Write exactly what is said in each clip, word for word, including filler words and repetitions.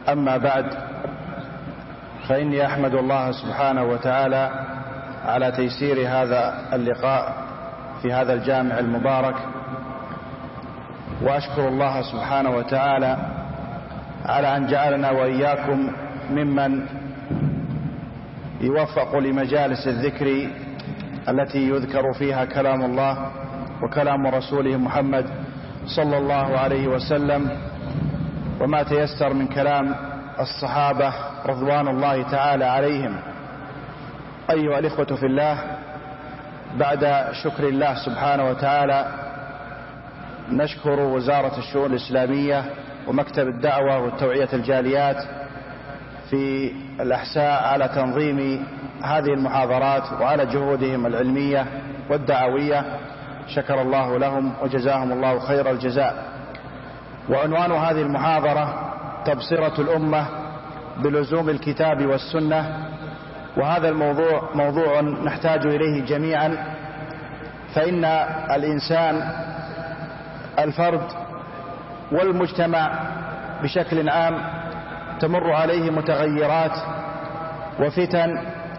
أما بعد، فإني أحمد الله سبحانه وتعالى على تيسير هذا اللقاء في هذا الجامع المبارك، وأشكر الله سبحانه وتعالى على أن جعلنا وإياكم ممن يوفق لمجالس الذكر التي يذكر فيها كلام الله وكلام رسوله محمد صلى الله عليه وسلم، وما تيسر من كلام الصحابة رضوان الله تعالى عليهم. أيها الإخوة في الله، بعد شكر الله سبحانه وتعالى نشكر وزارة الشؤون الإسلامية ومكتب الدعوة والتوعية الجاليات في الأحساء على تنظيم هذه المحاضرات وعلى جهودهم العلمية والدعوية، شكر الله لهم وجزاهم الله خير الجزاء. وعنوان هذه المحاضرة تبصرة الأمة بلزوم الكتاب والسنة، وهذا الموضوع موضوع نحتاج إليه جميعا، فإن الإنسان الفرد والمجتمع بشكل عام تمر عليه متغيرات وفتن،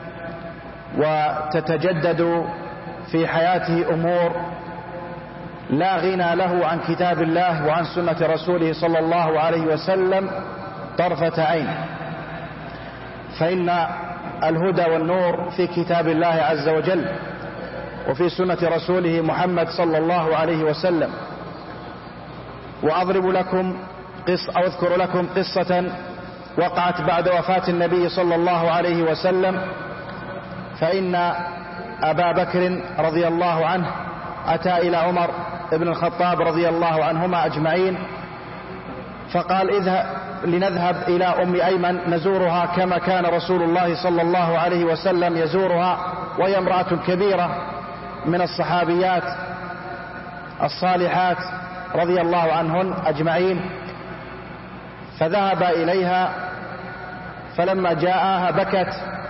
وتتجدد في حياته أمور لا غنى له عن كتاب الله وعن سنة رسوله صلى الله عليه وسلم طرفة عين. فإن الهدى والنور في كتاب الله عز وجل وفي سنة رسوله محمد صلى الله عليه وسلم. وأضرب لكم قص أو أذكر لكم قصة وقعت بعد وفاة النبي صلى الله عليه وسلم. فإن أبا بكر رضي الله عنه أتى إلى عمر بن الخطاب رضي الله عنهما أجمعين، فقال: اذهب لنذهب إلى أم أيمن نزورها كما كان رسول الله صلى الله عليه وسلم يزورها، وهي امرأة كبيرة من الصحابيات الصالحات رضي الله عنهن أجمعين. فذهب إليها، فلما جاءها بكت،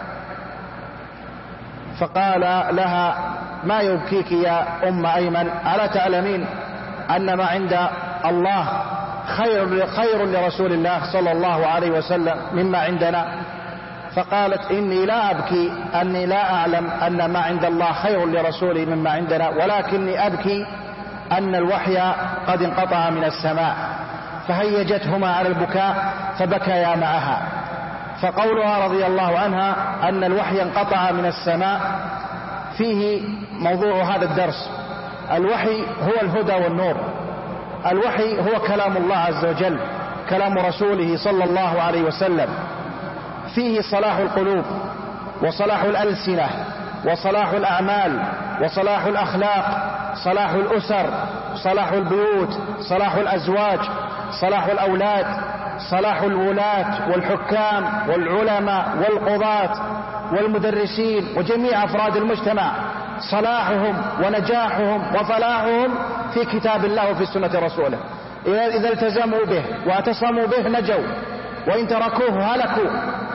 فقال لها: ما يبكيك يا أم أيمن؟ ألا تعلمين أن ما عند الله خير, خير لرسول الله صلى الله عليه وسلم مما عندنا؟ فقالت: إني لا أبكي أني لا أعلم أن ما عند الله خير لرسوله مما عندنا، ولكني أبكي أن الوحي قد انقطع من السماء. فهيجتهما على البكاء فبكيا معها. فقولها رضي الله عنها أن الوحي انقطع من السماء فيه موضوع هذا الدرس. الوحي هو الهدى والنور، الوحي هو كلام الله عز وجل، كلام رسوله صلى الله عليه وسلم، فيه صلاح القلوب وصلاح الألسنة وصلاح الأعمال وصلاح الأخلاق، صلاح الأسر، صلاح البيوت، صلاح الأزواج، صلاح الأولاد، صلاح الولاة والحكام والعلماء والقضاة والمدرسين وجميع أفراد المجتمع، صلاحهم ونجاحهم وفلاحهم في كتاب الله وفي سنة رسوله. إذا التزموا به واعتصموا به نجوا، وإن تركوه هلكوا.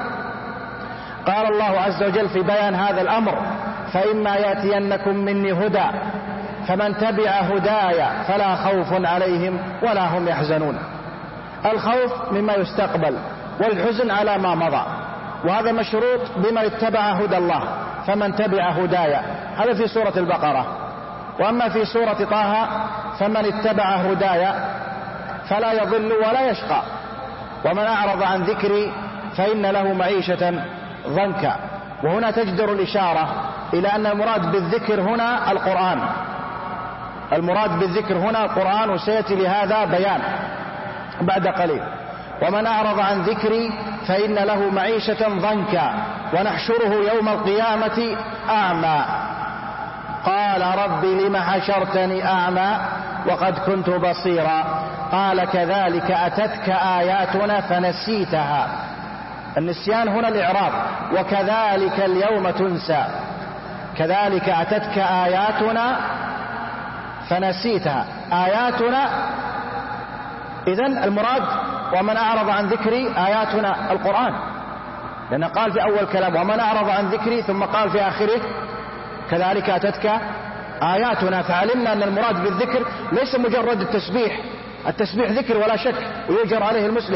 قال الله عز وجل في بيان هذا الأمر: فإما يأتينكم مني هدى فمن تبع هدايا فلا خوف عليهم ولا هم يحزنون. الخوف مما يستقبل، والحزن على ما مضى، وهذا مشروط بمن اتبع هدى الله. فمن تبع هدايا، هذا في سورة البقرة. وأما في سورة طه: فمن اتبع هدايا فلا يضل ولا يشقى، ومن أعرض عن ذكري فإن له معيشة ضنكا. وهنا تجدر الإشارة إلى أن المراد بالذكر هنا القرآن، المراد بالذكر هنا القرآن، وسيأتي لهذا بيان بعد قليل. ومن أعرض عن ذكري فإن له معيشة ضنكا ونحشره يوم القيامة أعمى. قال: رب لم حشرتني أعمى وقد كنت بصيرا. قال: كذلك أتتك آياتنا فنسيتها. النسيان هنا الإعراض. وكذلك اليوم تنسى. كذلك أتتك آياتنا فنسيتها. آياتنا، إذن المراد ومن أعرض عن ذكري آياتنا القرآن، لأنه قال في أول كلام ومن أعرض عن ذكري، ثم قال في آخره كذلك أتتك آياتنا. فعلمنا أن المراد بالذكر ليس مجرد التسبيح، التسبيح ذكر ولا شك ويجر عليه المسلم،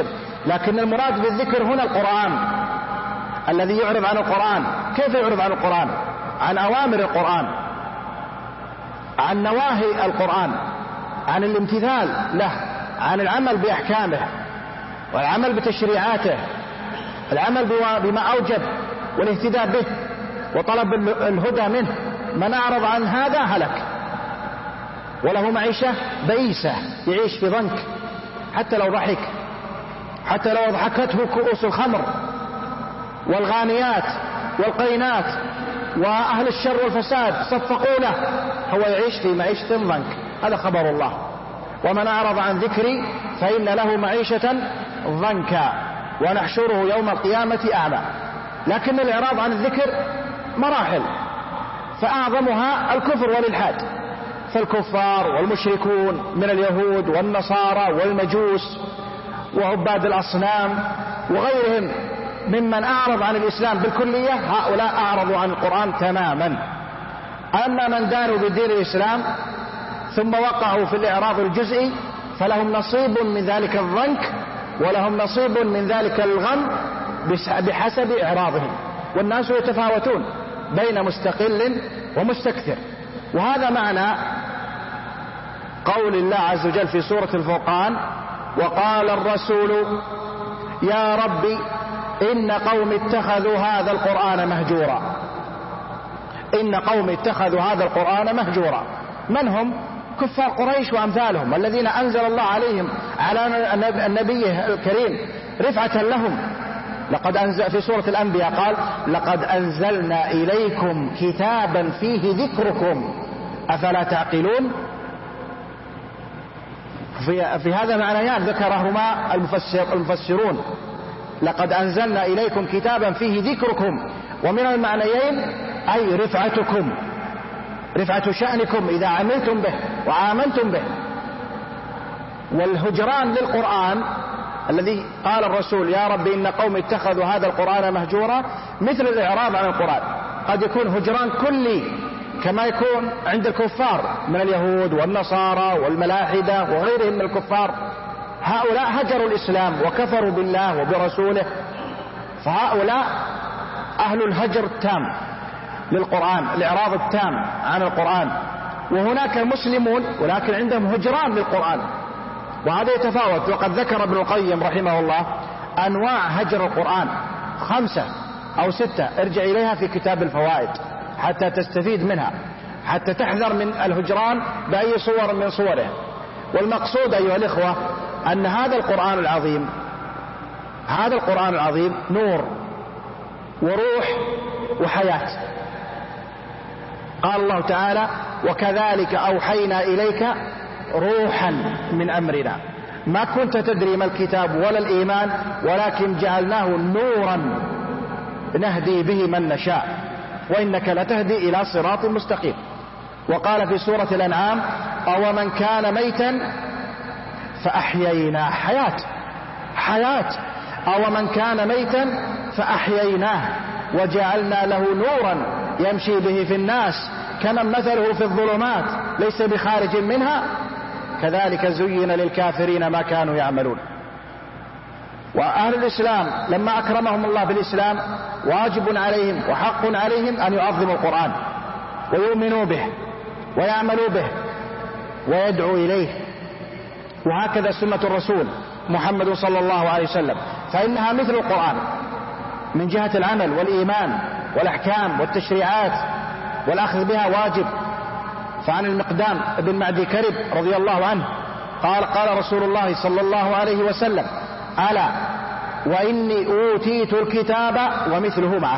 لكن المراد بالذكر هنا القرآن الذي يعرض عن القرآن. كيف يعرض عن القرآن؟ عن أوامر القرآن، عن نواهي القرآن، عن الامتثال له، عن العمل بأحكامه والعمل بتشريعاته، العمل بما أوجب والاهتداء به وطلب الهدى منه. من أعرض عن هذا هلك وله معيشة بئيسة، يعيش في ضنك، حتى لو ضحك، حتى لو ضحكته كؤوس الخمر والغانيات والقينات وأهل الشر والفساد صفقوا له، هو يعيش في معيشة ضنك. هذا خبر الله. ومن أعرض عن ذكري فإن له معيشة ضنكا ونحشره يوم القيامة أعمى. لكن الإعراض عن الذكر مراحل، فأعظمها الكفر والإلحاد. فالكفار والمشركون من اليهود والنصارى والمجوس وعباد الأصنام وغيرهم ممن أعرض عن الإسلام بالكلية، هؤلاء أعرضوا عن القرآن تماما. أما من دانوا بدين الإسلام ثم وقعوا في الإعراض الجزئي فلهم نصيب من ذلك الضنك ولهم نصيب من ذلك الغم بحسب إعراضهم. والناس يتفاوتون بين مستقل ومستكثر. وهذا معنى قول الله عز وجل في سورة الفرقان: وقال الرسول يا ربي إن قوم اتخذوا هذا القرآن مهجورا. إن قوم اتخذوا هذا القرآن مهجورا. من هم؟ كفار قريش وأمثالهم الذين أنزل الله عليهم على النبي الكريم رفعة لهم. لقد أنزل في سورة الأنبياء قال: لقد أنزلنا إليكم كتابا فيه ذكركم أفلا تعقلون. في, في هذا معنيان ذكرهما المفسر المفسرون: لقد أنزلنا إليكم كتابا فيه ذكركم، ومن المعنيين أي رفعتكم، رفعة شأنكم إذا عملتم به وآمنتم به. والهجران للقرآن الذي قال الرسول يا رب إن قوم اتخذوا هذا القرآن مهجورا مثل الإعراض عن القرآن. قد يكون هجران كلي كما يكون عند الكفار من اليهود والنصارى والملاحدة وغيرهم من الكفار، هؤلاء هجروا الإسلام وكفروا بالله وبرسوله، فهؤلاء أهل الهجر التام للقرآن، الإعراض التام عن القرآن. وهناك مسلمون ولكن عندهم هجران للقرآن، وهذا يتفاوت. وقد ذكر ابن القيم رحمه الله أنواع هجر القرآن خمسة أو ستة، ارجع إليها في كتاب الفوائد حتى تستفيد منها، حتى تحذر من الهجران بأي صور من صوره. والمقصود أيها الإخوة أن هذا القرآن العظيم هذا القرآن العظيم نور وروح وحياة. قال الله تعالى: وكذلك أوحينا إليك روحا من أمرنا ما كنت تدري ما الكتاب ولا الإيمان ولكن جعلناه نورا نهدي به من نشاء وإنك لتهدي إلى صراط مستقيم. وقال في سورة الأنعام: أو من كان ميتا فأحييناه، حياة حياة أو من كان ميتا فأحييناه وجعلنا له نورا يمشي به في الناس كمن مثله في الظلمات ليس بخارج منها كذلك زين للكافرين ما كانوا يعملون. وأهل الإسلام لما أكرمهم الله بالإسلام واجب عليهم وحق عليهم أن يعظموا القرآن ويؤمنوا به ويعملوا به ويدعوا إليه. وهكذا سنة الرسول محمد صلى الله عليه وسلم، فإنها مثل القرآن من جهة العمل والإيمان والأحكام والتشريعات والأخذ بها واجب. فعن المقدام بن معدي كرب رضي الله عنه قال: قال رسول الله صلى الله عليه وسلم: ألا وإني أوتيت الكتاب ومثله معه.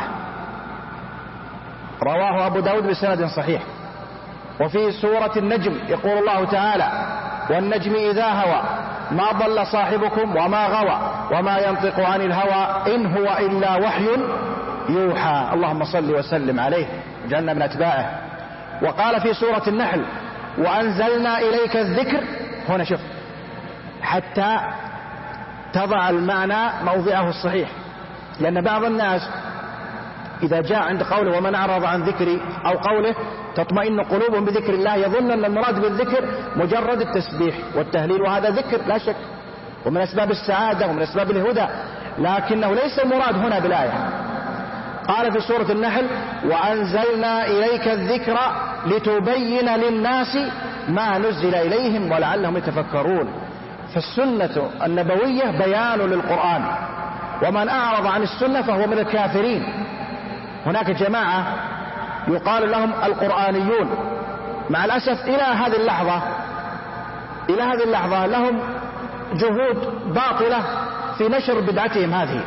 رواه أبو داود بسند صحيح. وفي سورة النجم يقول الله تعالى: والنجم إذا هوى ما ضل صاحبكم وما غوى وما ينطق عن الهوى إن هو إلا وحي يوحى. اللهم صل وسلم عليه وجعلنا من أتباعه. وقال في سورة النحل: وأنزلنا إليك الذكر. هنا شوف حتى تضع المعنى موضعه الصحيح، لأن بعض الناس إذا جاء عند قوله ومن أعرض عن ذكري أو قوله تطمئن قلوبهم بذكر الله يظن أن المراد بالذكر مجرد التسبيح والتهليل، وهذا ذكر لا شك، ومن أسباب السعادة ومن أسباب الهدى، لكنه ليس المراد هنا بالآية. قال في سورة النحل: وأنزلنا إليك الذكر لتبين للناس ما نزل إليهم ولعلهم يتفكرون. فالسنة النبوية بيان للقرآن، ومن أعرض عن السنة فهو من الكافرين. هناك جماعة يقال لهم القرآنيون، مع الأسف إلى هذه اللحظة إلى هذه اللحظة لهم جهود باطلة في نشر بدعتهم هذه.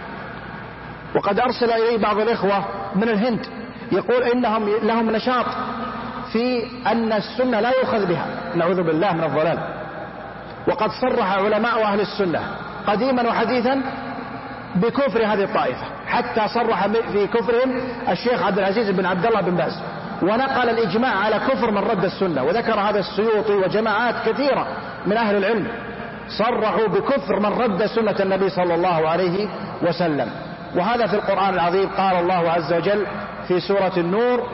وقد أرسل إلي بعض الإخوة من الهند يقول إنهم لهم نشاط في أن السنة لا يؤخذ بها، نعوذ بالله من الضلال. وقد صرح علماء أهل السنة قديما وحديثا بكفر هذه الطائفة، حتى صرح في كفرهم الشيخ عبد العزيز بن عبد الله بن باز، ونقل الإجماع على كفر من رد السنة. وذكر هذا السيوطي وجماعات كثيرة من أهل العلم صرحوا بكفر من رد سنة النبي صلى الله عليه وسلم. وهذا في القرآن العظيم. قال الله عز وجل في سورة النور: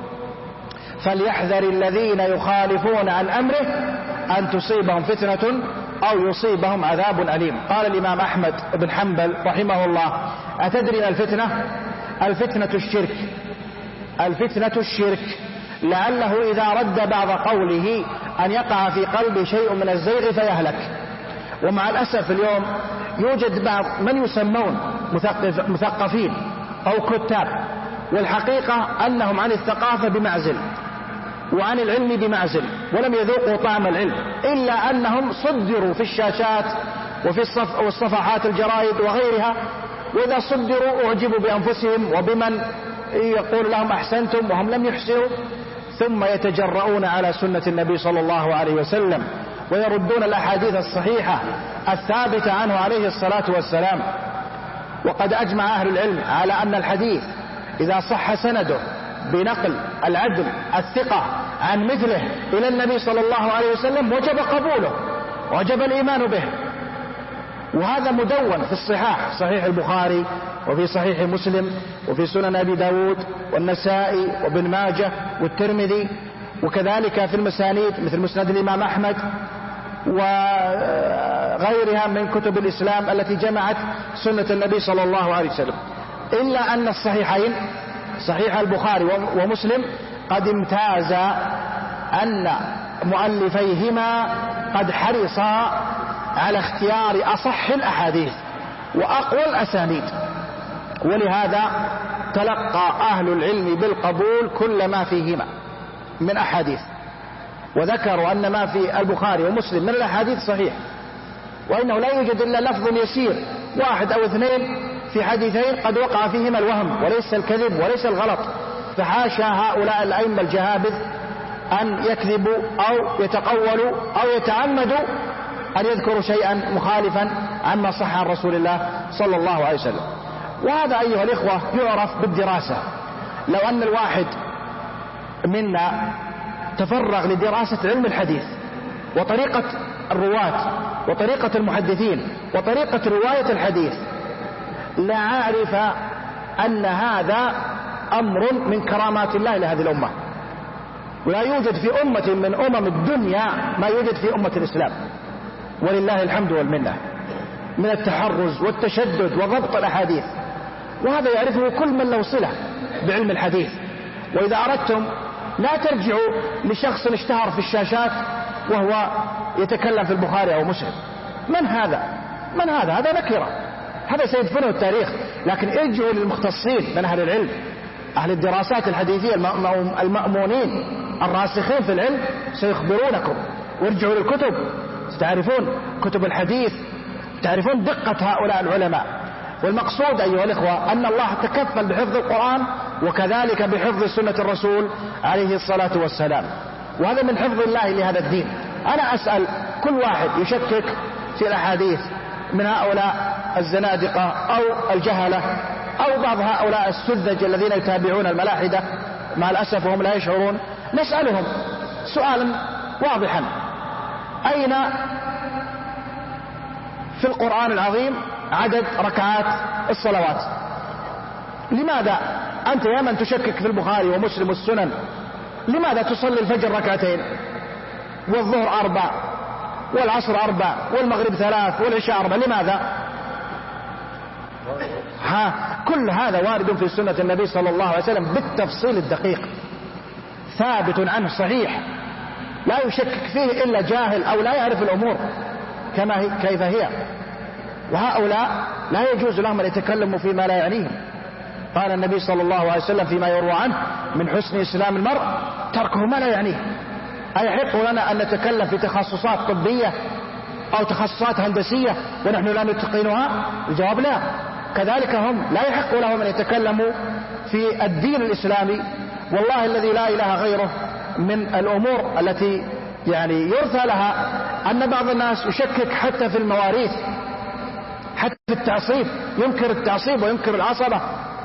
فليحذر الذين يخالفون عن أمره أن تصيبهم فتنة أو يصيبهم عذاب أليم. قال الإمام أحمد بن حنبل رحمه الله: أتدري ما الفتنة؟ الفتنة الشرك، الفتنة الشرك، لعله إذا رد بعض قوله أن يقع في قلبه شيء من الزيغ فيهلك. ومع الأسف اليوم يوجد بعض من يسمون مثقفين أو كتاب، والحقيقة أنهم عن الثقافة بمعزل وعن العلم بمعزل، ولم يذوقوا طعم العلم، إلا أنهم صدروا في الشاشات وفي الصف والصفحات الجرائد وغيرها، وإذا صدروا أعجبوا بأنفسهم وبمن يقول لهم أحسنتم وهم لم يحسنوا، ثم يتجرؤون على سنة النبي صلى الله عليه وسلم ويردون الأحاديث الصحيحة الثابتة عنه عليه الصلاة والسلام. وقد أجمع أهل العلم على أن الحديث إذا صح سنده بنقل العدل الثقة عن مثله إلى النبي صلى الله عليه وسلم وجب قبوله، وجب الإيمان به. وهذا مدون في الصحاح، صحيح البخاري وفي صحيح مسلم وفي سنن أبي داود والنسائي وابن ماجه والترمذي، وكذلك في المسانيد مثل مسند الإمام أحمد وغيرها من كتب الإسلام التي جمعت سنة النبي صلى الله عليه وسلم. إلا أن الصحيحين صحيح البخاري ومسلم قد امتاز أن مؤلفيهما قد حرصا على اختيار أصح الأحاديث وأقوى الأسانيد، ولهذا تلقى أهل العلم بالقبول كل ما فيهما من أحاديث، وذكروا أن ما في البخاري ومسلم من الأحاديث صحيح، وإنه لا يوجد إلا لفظ يسير واحد أو اثنين في حديثين قد وقع فيهما الوهم وليس الكذب وليس الغلط. فحاشا هؤلاء الأئمة الجهابذ أن يكذبوا أو يتقولوا أو يتعمدوا أن يذكروا شيئا مخالفا عما صح عن رسول الله صلى الله عليه وسلم. وهذا أيها الإخوة يعرف بالدراسة. لو أن الواحد منا تفرغ لدراسة علم الحديث وطريقة الرواة وطريقة المحدثين وطريقة رواية الحديث لعرف أن هذا أمر من كرامات الله لهذه الأمة، ولا يوجد في أمة من أمم الدنيا ما يوجد في أمة الإسلام، ولله الحمد والمنة، من التحرز والتشدد وضبط الأحاديث. وهذا يعرفه كل من له صلة بعلم الحديث. وإذا أردتم لا ترجعوا لشخص اشتهر في الشاشات وهو يتكلم في البخاري أو مسلم. من هذا؟ من هذا؟ هذا نكرة، هذا سيدفنه التاريخ. لكن ارجعوا للمختصين من أهل العلم، أهل الدراسات الحديثية المأمونين الراسخين في العلم سيخبرونكم. وارجعوا للكتب ستعرفون كتب الحديث، تعرفون دقة هؤلاء العلماء. والمقصود أيها الإخوة أن الله تكفل بحفظ القرآن وكذلك بحفظ سنة الرسول عليه الصلاة والسلام، وهذا من حفظ الله لهذا الدين. أنا أسأل كل واحد يشكك في الأحاديث من هؤلاء الزنادقة أو الجهلة أو بعض هؤلاء السذج الذين يتابعون الملاحدة مع الأسف وهم لا يشعرون، نسألهم سؤالا واضحا: أين في القرآن العظيم عدد ركعات الصلوات؟ لماذا أنت يا من تشكك في البخاري ومسلم والسنن لماذا تصلي الفجر ركعتين والظهر أربع والعصر أربع والمغرب ثلاث والعشاء أربع، لماذا؟ ها كل هذا وارد في سنة النبي صلى الله عليه وسلم بالتفصيل الدقيق، ثابت عنه صحيح، لا يشكك فيه إلا جاهل أو لا يعرف الأمور كما هي كيف هي. وهؤلاء لا يجوز لهم أن يتكلموا فيما لا يعنيهم. قال النبي صلى الله عليه وسلم فيما يروى عنه: من حسن إسلام المرء تركه ما لا يعنيه. أيحق لنا أن نتكلم في تخصصات طبية أو تخصصات هندسية ونحن لا نتقنها؟ الجواب لا. كذلك هم لا يحق لهم أن يتكلموا في الدين الإسلامي. والله الذي لا إله غيره من الأمور التي يعني يرثى لها أن بعض الناس يشكك حتى في المواريث، حتى في التعصيب، ينكر التعصيب وينكر العصبة،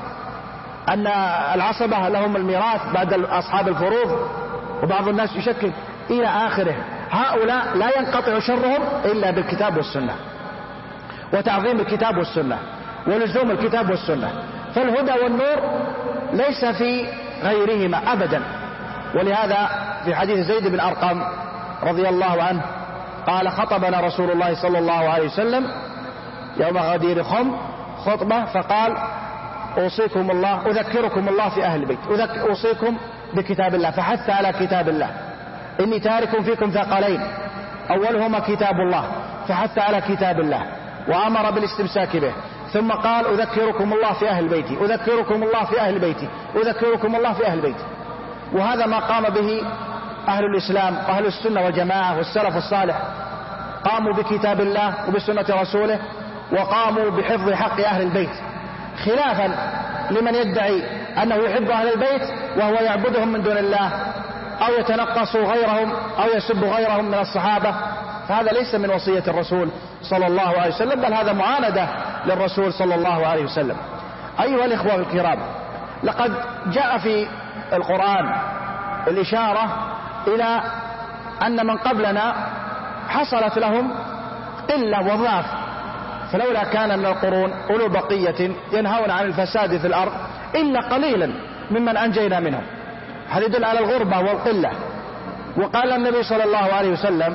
أن العصبة لهم الميراث بعد أصحاب الفروض، وبعض الناس يشكك إلى آخره. هؤلاء لا ينقطع شرهم إلا بالكتاب والسنة، وتعظيم الكتاب والسنة ولزوم الكتاب والسنة. فالهدى والنور ليس في غيرهما أبدا. ولهذا في حديث زيد بن أرقم رضي الله عنه قال: خطبنا رسول الله صلى الله عليه وسلم يوم غدير خم خطبة فقال: أوصيكم الله أذكركم الله في أهل البيت، أوصيكم بكتاب الله، فحث على كتاب الله. إني تارك فيكم ثقلين أولهما كتاب الله، فحث على كتاب الله وأمر بالاستمساك به. ثم قال: أذكركم الله في أهل بيتي، أذكركم الله في أهل بيتي، أذكركم الله في أهل بيتي. وهذا ما قام به أهل الإسلام وأهل السنة والجماعة والسلف الصالح، قاموا بكتاب الله وبسنة رسوله، وقاموا بحفظ حق أهل البيت، خلافا لمن يدعي أنه يحب أهل البيت وهو يعبدهم من دون الله، أو يتنقص غيرهم أو يسب غيرهم من الصحابة. فهذا ليس من وصية الرسول صلى الله عليه وسلم، بل هذا معاندة للرسول صلى الله عليه وسلم. أيها الإخوة الكرام، لقد جاء في القرآن الإشارة إلى أن من قبلنا حصلت لهم قلة وضعف، فلولا كان من القرون أولو بقية ينهون عن الفساد في الأرض إلا قليلا ممن أنجينا منهم. هذا يدل على الغربة والقلة. وقال النبي صلى الله عليه وسلم: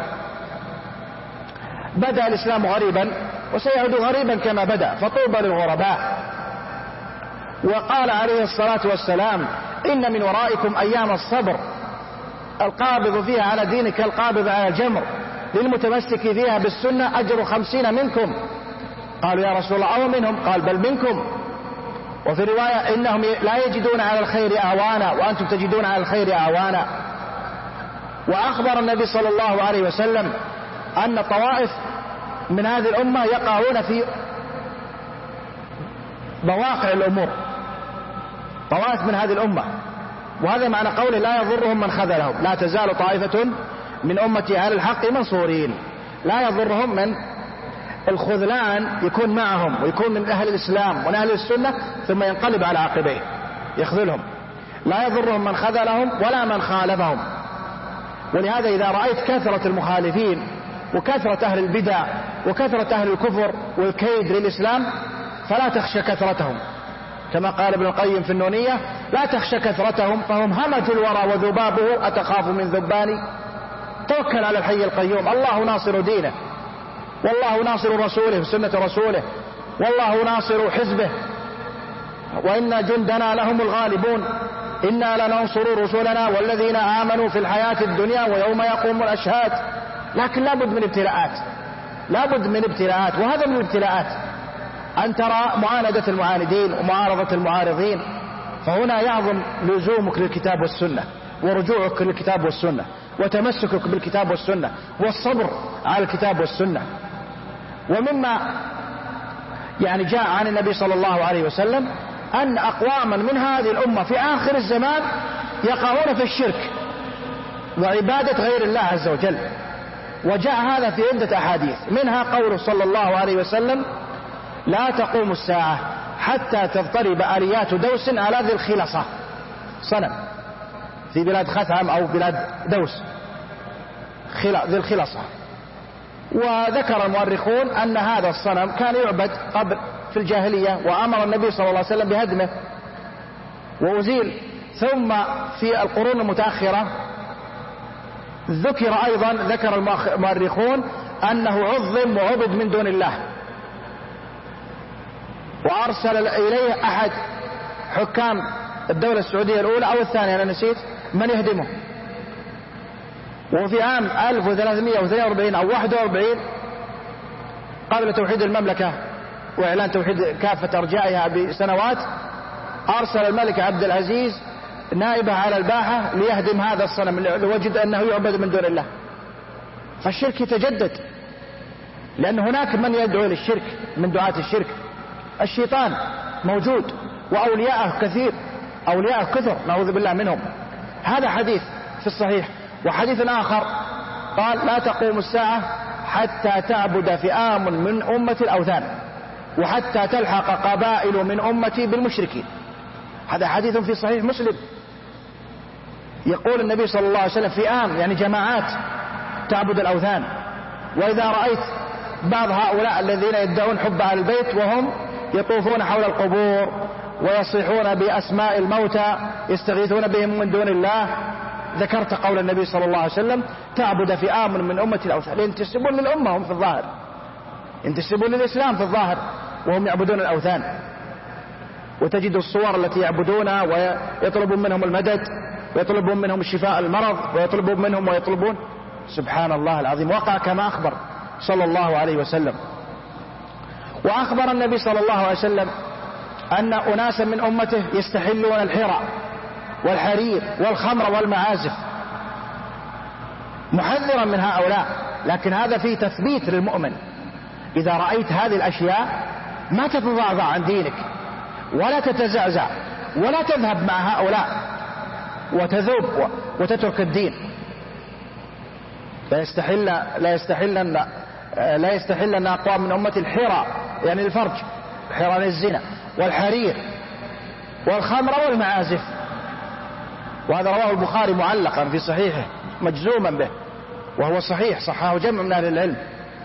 بدأ الإسلام غريبا وسيعود غريبا كما بدأ، فطوبى للغرباء. وقال عليه الصلاة والسلام: إن من ورائكم أيام الصبر، القابض فيها على دينك القابض على الجمر، للمتمسك فيها بالسنة أجر خمسين منكم. قالوا: يا رسول الله أو منهم؟ قال: بل منكم. وفي رواية: إنهم لا يجدون على الخير أعوانا وأنتم تجدون على الخير أعوانا. وأخبر النبي صلى الله عليه وسلم أن طوائف من هذه الأمة يقعون في بواقع الأمور، طوائف من هذه الأمة، وهذا معنى قوله: لا يضرهم من خذلهم، لا تزال طائفة من أمتي على الحق منصورين. لا يضرهم من الخذلان يكون معهم ويكون من أهل الإسلام ومن أهل السنة ثم ينقلب على عقبيه يخذلهم. لا يضرهم من خذلهم ولا من خالفهم. ولهذا إذا رأيت كثرة المخالفين وكثرة أهل البدع وكثرة أهل الكفر والكيد للإسلام فلا تخشى كثرتهم، كما قال ابن القيم في النونية: لا تخشى كثرتهم فهم همج الورى وذبابه، أتخاف من ذباني؟ توكل على الحي القيوم، الله ناصر دينه، والله ناصر رسوله وسنة رسوله، والله ناصر حزبه، وإن جندنا لهم الغالبون، إنا لننصر رسلنا والذين آمنوا في الحياة الدنيا ويوم يقوم الأشهاد. لكن لابد من ابتلاءات، لابد من ابتلاءات، وهذا من الابتلاءات أن ترى معاندة المعاندين ومعارضة المعارضين. فهنا يعظم لزومك للكتاب والسنة ورجوعك للكتاب والسنة وتمسكك بالكتاب والسنة والصبر على الكتاب والسنة. ومما يعني جاء عن النبي صلى الله عليه وسلم أن أقواما من هذه الأمة في آخر الزمان يقعون في الشرك وعبادة غير الله عز وجل. وجاء هذا في عدة أحاديث، منها قوله صلى الله عليه وسلم: لا تقوم الساعة حتى تضطرب آليات دوس على ذي الخلصة، صنم في بلاد خثعم أو بلاد دوس، ذي الخلصة. وذكر المؤرخون أن هذا الصنم كان يعبد قبل في الجاهلية، وأمر النبي صلى الله عليه وسلم بهدمه وأزيل. ثم في القرون المتأخرة ذكر أيضا ذكر المؤرخون أنه عظم وعبد من دون الله، وأرسل إليه أحد حكام الدولة السعودية الأولى أو الثانية أنا نسيت من يهدمه. وفي عام ألف وثلاثمائة واثنين وأربعين أو واحد وأربعين قبل توحيد المملكة وإعلان توحيد كافة أرجائها بسنوات، أرسل الملك عبد العزيز نائبه على الباحة ليهدم هذا الصنم لوجد أنه يعبد من دون الله. فالشرك يتجدد، لأن هناك من يدعو للشرك من دعاة الشرك. الشيطان موجود وأولياءه كثير، أولياءه كثر نعوذ بالله منهم. هذا حديث في الصحيح. وحديث آخر قال لا تقوم الساعة حتى تعبد فئام من أمة الأوثان وحتى تلحق قبائل من أمتي بالمشركين. هذا حديث في صحيح مسلم. يقول النبي صلى الله عليه وسلم فئام يعني جماعات تعبد الأوثان. وإذا رأيت بعض هؤلاء الذين يدعون حب أهل البيت وهم يطوفون حول القبور ويصيحون بأسماء الموتى يستغيثون بهم من دون الله، ذكرت قول النبي صلى الله عليه وسلم تعبد فئام من أمة الأوثان. ينتسبون للأمة هم في الظاهر، ينتسبون للإسلام في الظاهر وهم يعبدون الأوثان. وتجد الصور التي يعبدونها ويطلبون منهم المدد ويطلبون منهم الشفاء المرض ويطلبون منهم ويطلبون. سبحان الله العظيم. وقع كما أخبر صلى الله عليه وسلم. وأخبر النبي صلى الله عليه وسلم أن أناسا من أمته يستحلون الحرى والحرير والخمر والمعازف، محذرا من هؤلاء. لكن هذا فيه تثبيت للمؤمن. إذا رأيت هذه الأشياء ما تتضعضع عن دينك ولا تتزعزع ولا تذهب مع هؤلاء وتذوب وتترك الدين. لا يستحل لا يستحل لا يستحل أقوام من أمة الحرى يعني الفرج، حرى الزنا، والحرير والخمر والمعازف. وهذا رواه البخاري معلقا في صحيحه مجزوما به وهو صحيح، صححه جمع من أهل العلم.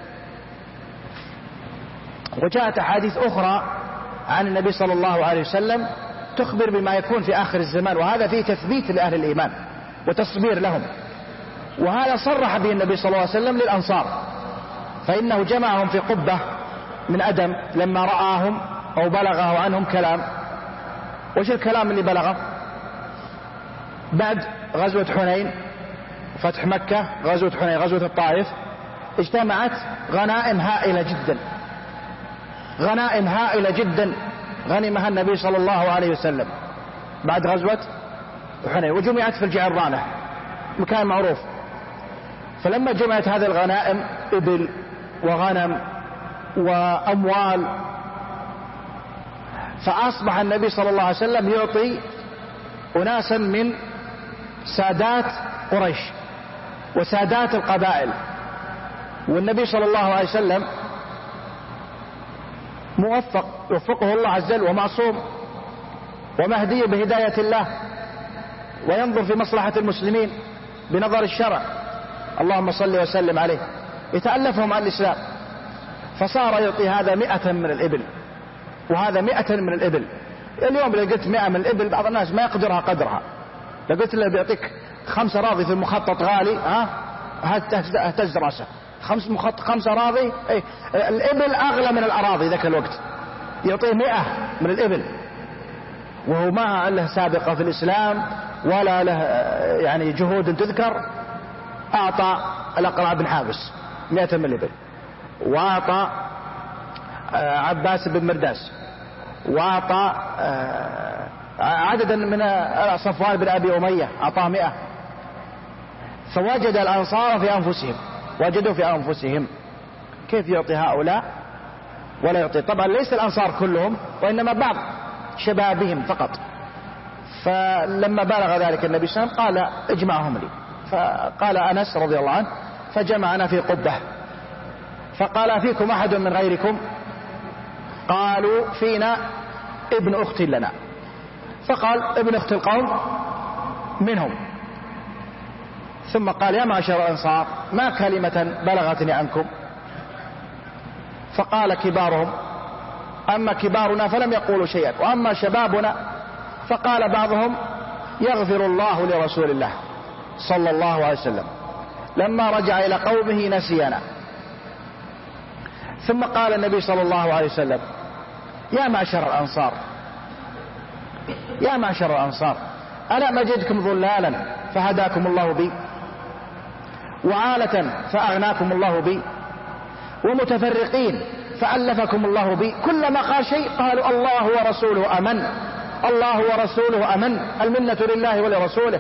وجاءت أحاديث أخرى عن النبي صلى الله عليه وسلم تخبر بما يكون في آخر الزمان، وهذا فيه تثبيت لأهل الإيمان وتصبير لهم. وهذا صرح به النبي صلى الله عليه وسلم للأنصار، فإنه جمعهم في قبة من أدم لما رآهم أو بلغه عنهم كلام. وش الكلام اللي بلغه؟ بعد غزوة حنين، فتح مكة، غزوة حنين، غزوة الطائف، اجتمعت غنائم هائلة جدا، غنائم هائلة جدا غنمها النبي صلى الله عليه وسلم بعد غزوة حنين، وجمعت في الجعرانة مكان معروف. فلما جمعت هذه الغنائم إبل وغنم وأموال، فأصبح النبي صلى الله عليه وسلم يعطي أناسا من سادات قريش وسادات القبائل. والنبي صلى الله عليه وسلم موفق يوفقه الله عز وجل ومعصوم ومهدي بهداية الله، وينظر في مصلحة المسلمين بنظر الشرع، اللهم صل وسلم عليه، يتألفهم على الإسلام. فصار يعطي هذا مئة من الإبل وهذا مئة من الإبل. اليوم لو قلت مئة من الإبل بعض الناس ما يقدرها قدرها. لو قلت له بيعطيك خمسة راضي في المخطط غالي، ها اهتز راسه. خمس مخطط خمسة راضي، اي الإبل أغلى من الأراضي ذاك الوقت، يعطيه مئة من الإبل وهو ما له سابقة في الإسلام ولا له يعني جهود تذكر. أعطى الأقرع بن حابس مئة من الإبل، وأعطى عباس بن مرداس، وأعطى عددا من صفوان بن أبي أمية أعطاه مئة. فوجد الأنصار في أنفسهم، وجدوا في أنفسهم كيف يعطي هؤلاء ولا يعطي. طبعا ليس الأنصار كلهم وإنما بعض شبابهم فقط. فلما بلغ ذلك النبي صلى الله عليه وسلم قال اجمعهم لي. فقال أنس رضي الله عنه فجمعنا في قبة، فقال فيكم أحد من غيركم؟ قالوا فينا ابن أخت لنا. فقال ابن أخت القوم منهم. ثم قال يا معشر الأنصار ما كلمة بلغتني عنكم؟ فقال كبارهم أما كبارنا فلم يقولوا شيئا، وأما شبابنا فقال بعضهم يغفر الله لرسول الله صلى الله عليه وسلم. لما رجع إلى قومه نسينا. ثم قال النبي صلى الله عليه وسلم: يا معشر الأنصار يا معشر الأنصار ألا مجدكم ضلالا فهداكم الله بي، وعالة فأغناكم الله بي، ومتفرقين فألفكم الله بي. كلما قال شيء قالوا الله ورسوله أمن، الله ورسوله أمن، المنة لله ولرسوله.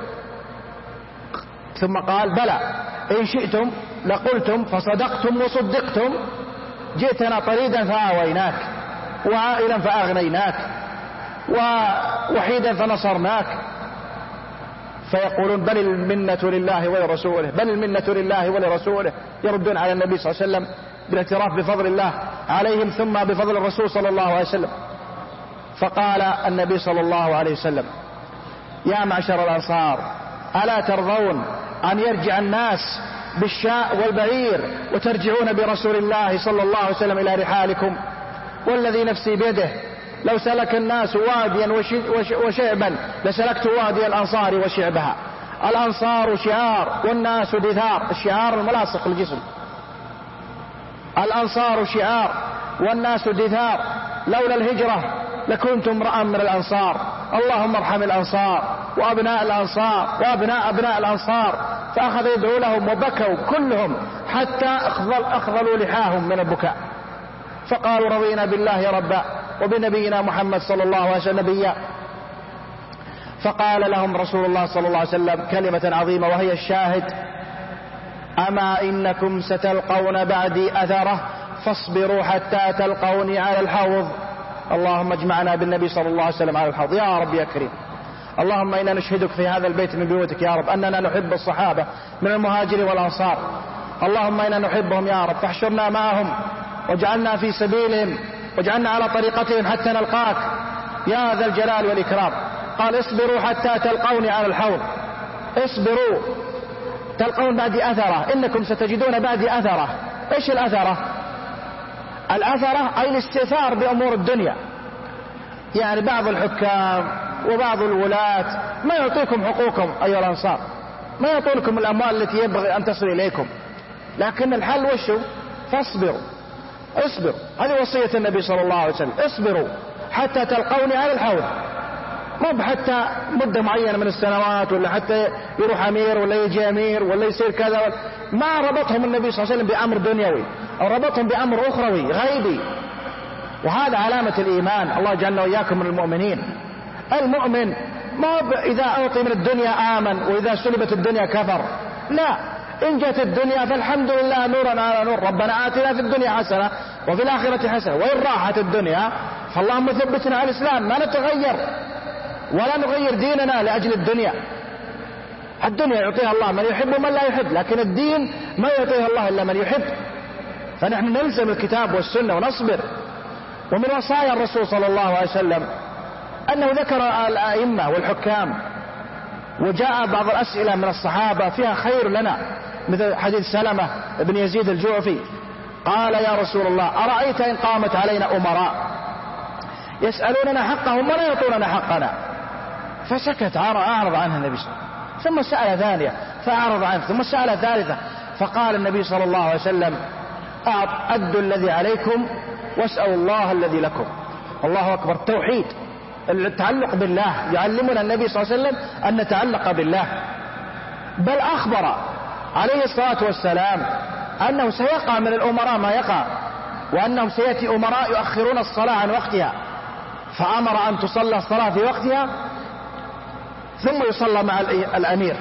ثم قال: بلى إن شئتم لقلتم فصدقتم وصدقتم، جئتنا طريدا فآويناك، وعائلا فأغنيناك، ووحيدا فنصرناك. فيقولون: بل المنة لله ولرسوله، بل المنة لله ولرسوله. يردون على النبي صلى الله عليه وسلم بالاعتراف بفضل الله عليهم ثم بفضل الرسول صلى الله عليه وسلم. فقال النبي صلى الله عليه وسلم: يا معشر الأنصار ألا ترضون أن يرجع الناس بالشاء والبعير وترجعون برسول الله صلى الله عليه وسلم إلى رحالكم؟ والذي نفسي بيده لو سلك الناس واديا وشعبا لسلكت وادي الأنصار وشعبها. الأنصار شعار والناس دثار، الشعار الملاصق للجسم. الأنصار شعار والناس دثار، لولا الهجرة لكنت امرأ من الأنصار، اللهم ارحم الأنصار وأبناء الأنصار وأبناء أبناء الأنصار. فأخذ يدعو لهم وبكوا كلهم حتى أخضل أخضلوا لحاهم من البكاء، فقالوا: رضينا بالله ربا وبنبينا محمد صلى الله عليه وسلم نبيا. فقال لهم رسول الله صلى الله عليه وسلم كلمة عظيمة وهي الشاهد: أما إنكم ستلقون بعدي أثرة فاصبروا حتى تلقوني على الحوض. اللهم اجمعنا بالنبي صلى الله عليه وسلم على الحوض يا رب يا كريم. اللهم إنا نشهدك في هذا البيت من بيوتك يا رب أننا نحب الصحابة من المهاجر والأنصار، اللهم إنا نحبهم يا رب، فاحشرنا معهم واجعلنا في سبيلهم واجعلنا على طريقتهم حتى نلقاك يا ذا الجلال والإكرام. قال: اصبروا حتى تلقوني على الحوض. اصبروا تلقون بعدي أثرة، إنكم ستجدون بعدي أثرة. إيش الأثرة؟ الأثرة أي الاستئثار بأمور الدنيا، يعني بعض الحكام وبعض الولاة ما يعطيكم حقوقكم أيها الأنصار، ما يعطونكم الأموال التي ينبغي أن تصل إليكم، لكن الحل وشو؟ فاصبروا. اصبروا، هذه وصية النبي صلى الله عليه وسلم: اصبروا حتى تلقوني على الحوض. ما بحتى مدة معينة من السنوات، ولا حتى يروح أمير ولا يجي أمير ولا يصير كذا، ما ربطهم النبي صلى الله عليه وسلم بأمر دنيوي، أو ربطهم بأمر أخروي غيبي. وهذا علامة الإيمان. الله جعلنا وإياكم من المؤمنين. المؤمن ما إذا أعطي من الدنيا آمن وإذا سلبت الدنيا كفر، لا، إن جت الدنيا فالحمد لله نورا على نور، ربنا آتنا في الدنيا حسنة وفي الآخرة حسنة. وإن راحت الدنيا فاللهم ثبتنا على الإسلام، ما نتغير ولا نغير ديننا لأجل الدنيا. الدنيا يعطيها الله من يحب ومن لا يحب، لكن الدين ما يعطيها الله إلا من يحب. فنحن نلزم الكتاب والسنة ونصبر. ومن وصايا الرسول صلى الله عليه وسلم أنه ذكر الأئمة والحكام، وجاء بعض الأسئلة من الصحابة فيها خير لنا، مثل حديث سلمة بن يزيد الجعفي قال: يا رسول الله أرأيت إن قامت علينا أمراء يسألوننا حقهم ولا يعطوننا حقنا؟ فسكت، أعرض عنها النبي صلى الله عليه وسلم، ثم سأل ثانية فأعرض عنه، ثم سأل ثالثة، فقال النبي صلى الله عليه وسلم: أدوا الذي عليكم واسألوا الله الذي لكم. الله أكبر. التوحيد، التعلق بالله، يعلمنا النبي صلى الله عليه وسلم أن نتعلق بالله. بل أخبر عليه الصلاة والسلام أنه سيقع من الأمراء ما يقع، وأنهم سيأتي أمراء يؤخرون الصلاة عن وقتها، فأمر أن تصلى الصلاة في وقتها ثم يصلى مع الأمير.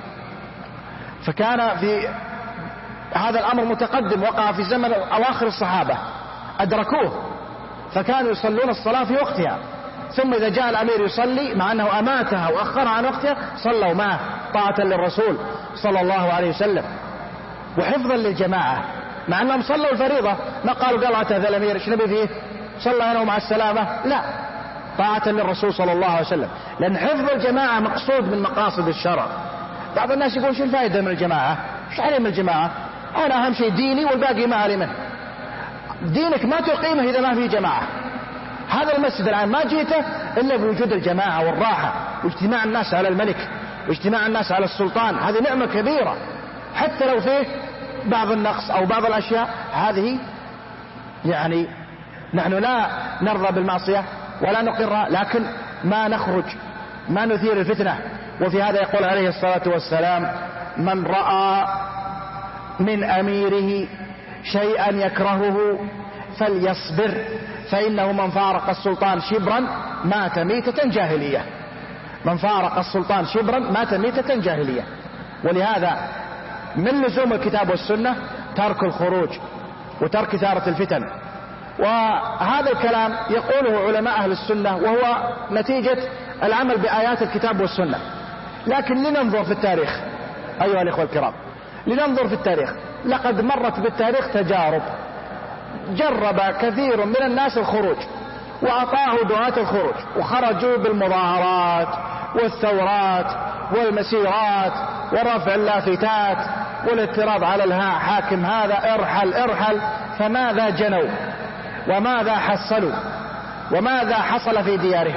فكان في هذا الأمر متقدم، وقع في زمن أواخر الصحابة أدركوه، فكانوا يصلون الصلاة في وقتها، ثم إذا جاء الأمير يصلي مع أنه أماتها وأخرها عن وقتها صلوا معه طاعة للرسول صلى الله عليه وسلم وحفظا للجماعة، مع أنهم صلوا الفريضة، ما قالوا قال هذا الأمير ايش نبي فيه، صلى أنا مع السلامة، لا، طاعة للرسول صلى الله عليه وسلم، لأن حفظ الجماعة مقصود من مقاصد الشرع. بعض الناس يقول شو الفائدة من الجماعة، ايش عليه من الجماعة، أنا أهم شيء ديني والباقي ما علي منه. دينك ما تقيمه إذا ما في جماعة. هذا المسجد الآن ما جيته إلا بوجود الجماعة والراحة واجتماع الناس على الملك واجتماع الناس على السلطان، هذه نعمة كبيرة. حتى لو فيه بعض النقص أو بعض الأشياء هذه، يعني نحن لا نرضى بالمعصية ولا نقرها، لكن ما نخرج ما نثير الفتنة. وفي هذا يقول عليه الصلاة والسلام: من رأى من أميره شيئا يكرهه فليصبر، فإنه من فارق السلطان شبرا مات ميتة جاهلية. من فارق السلطان شبرا مات ميتة جاهلية. ولهذا من لزوم الكتاب والسنة ترك الخروج وترك إثارة الفتن. وهذا الكلام يقوله علماء أهل السنة وهو نتيجة العمل بآيات الكتاب والسنة. لكن لننظر في التاريخ أيها الإخوة الكرام، لننظر في التاريخ. لقد مرت بالتاريخ تجارب، جرب كثير من الناس الخروج وأطاعوا دعاة الخروج وخرجوا بالمظاهرات والثورات والمسيرات ورفع اللافتات والاعتراض على الحاكم هذا: ارحل ارحل. فماذا جنوا وماذا حصلوا وماذا حصل في ديارهم؟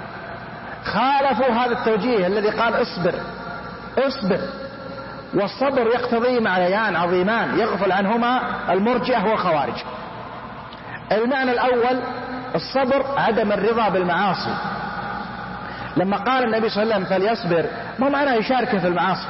خالفوا هذا التوجيه الذي قال اصبر اصبر. والصبر يقتضي معنيان عظيمان يغفل عنهما المرجئة والخوارج. المعنى الأول الصبر عدم الرضا بالمعاصي. لما قال النبي صلى الله عليه وسلم فليصبر، ما معناه يشارك في المعاصي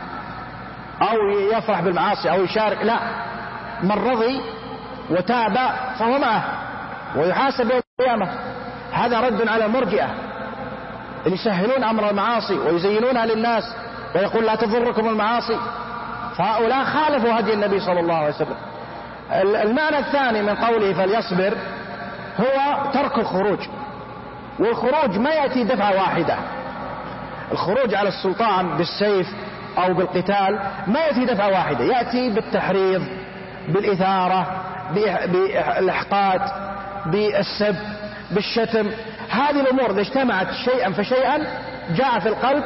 أو يفرح بالمعاصي أو يشارك، لا، من رضي وتاب فهو معه ويحاسب يوم القيامة. هذا رد على المرجئة اللي يسهلون أمر المعاصي ويزينونها للناس ويقول لا تضركم المعاصي، فهؤلاء خالفوا هدي النبي صلى الله عليه وسلم. المعنى الثاني من قوله فليصبر هو ترك الخروج. والخروج ما يأتي دفعة واحدة. الخروج على السلطان بالسيف أو بالقتال ما يأتي دفعة واحدة، يأتي بالتحريض، بالإثارة، بالإحقاد، بالسب، بالشتم. هذه الأمور إذا اجتمعت شيئا فشيئا جاء في القلب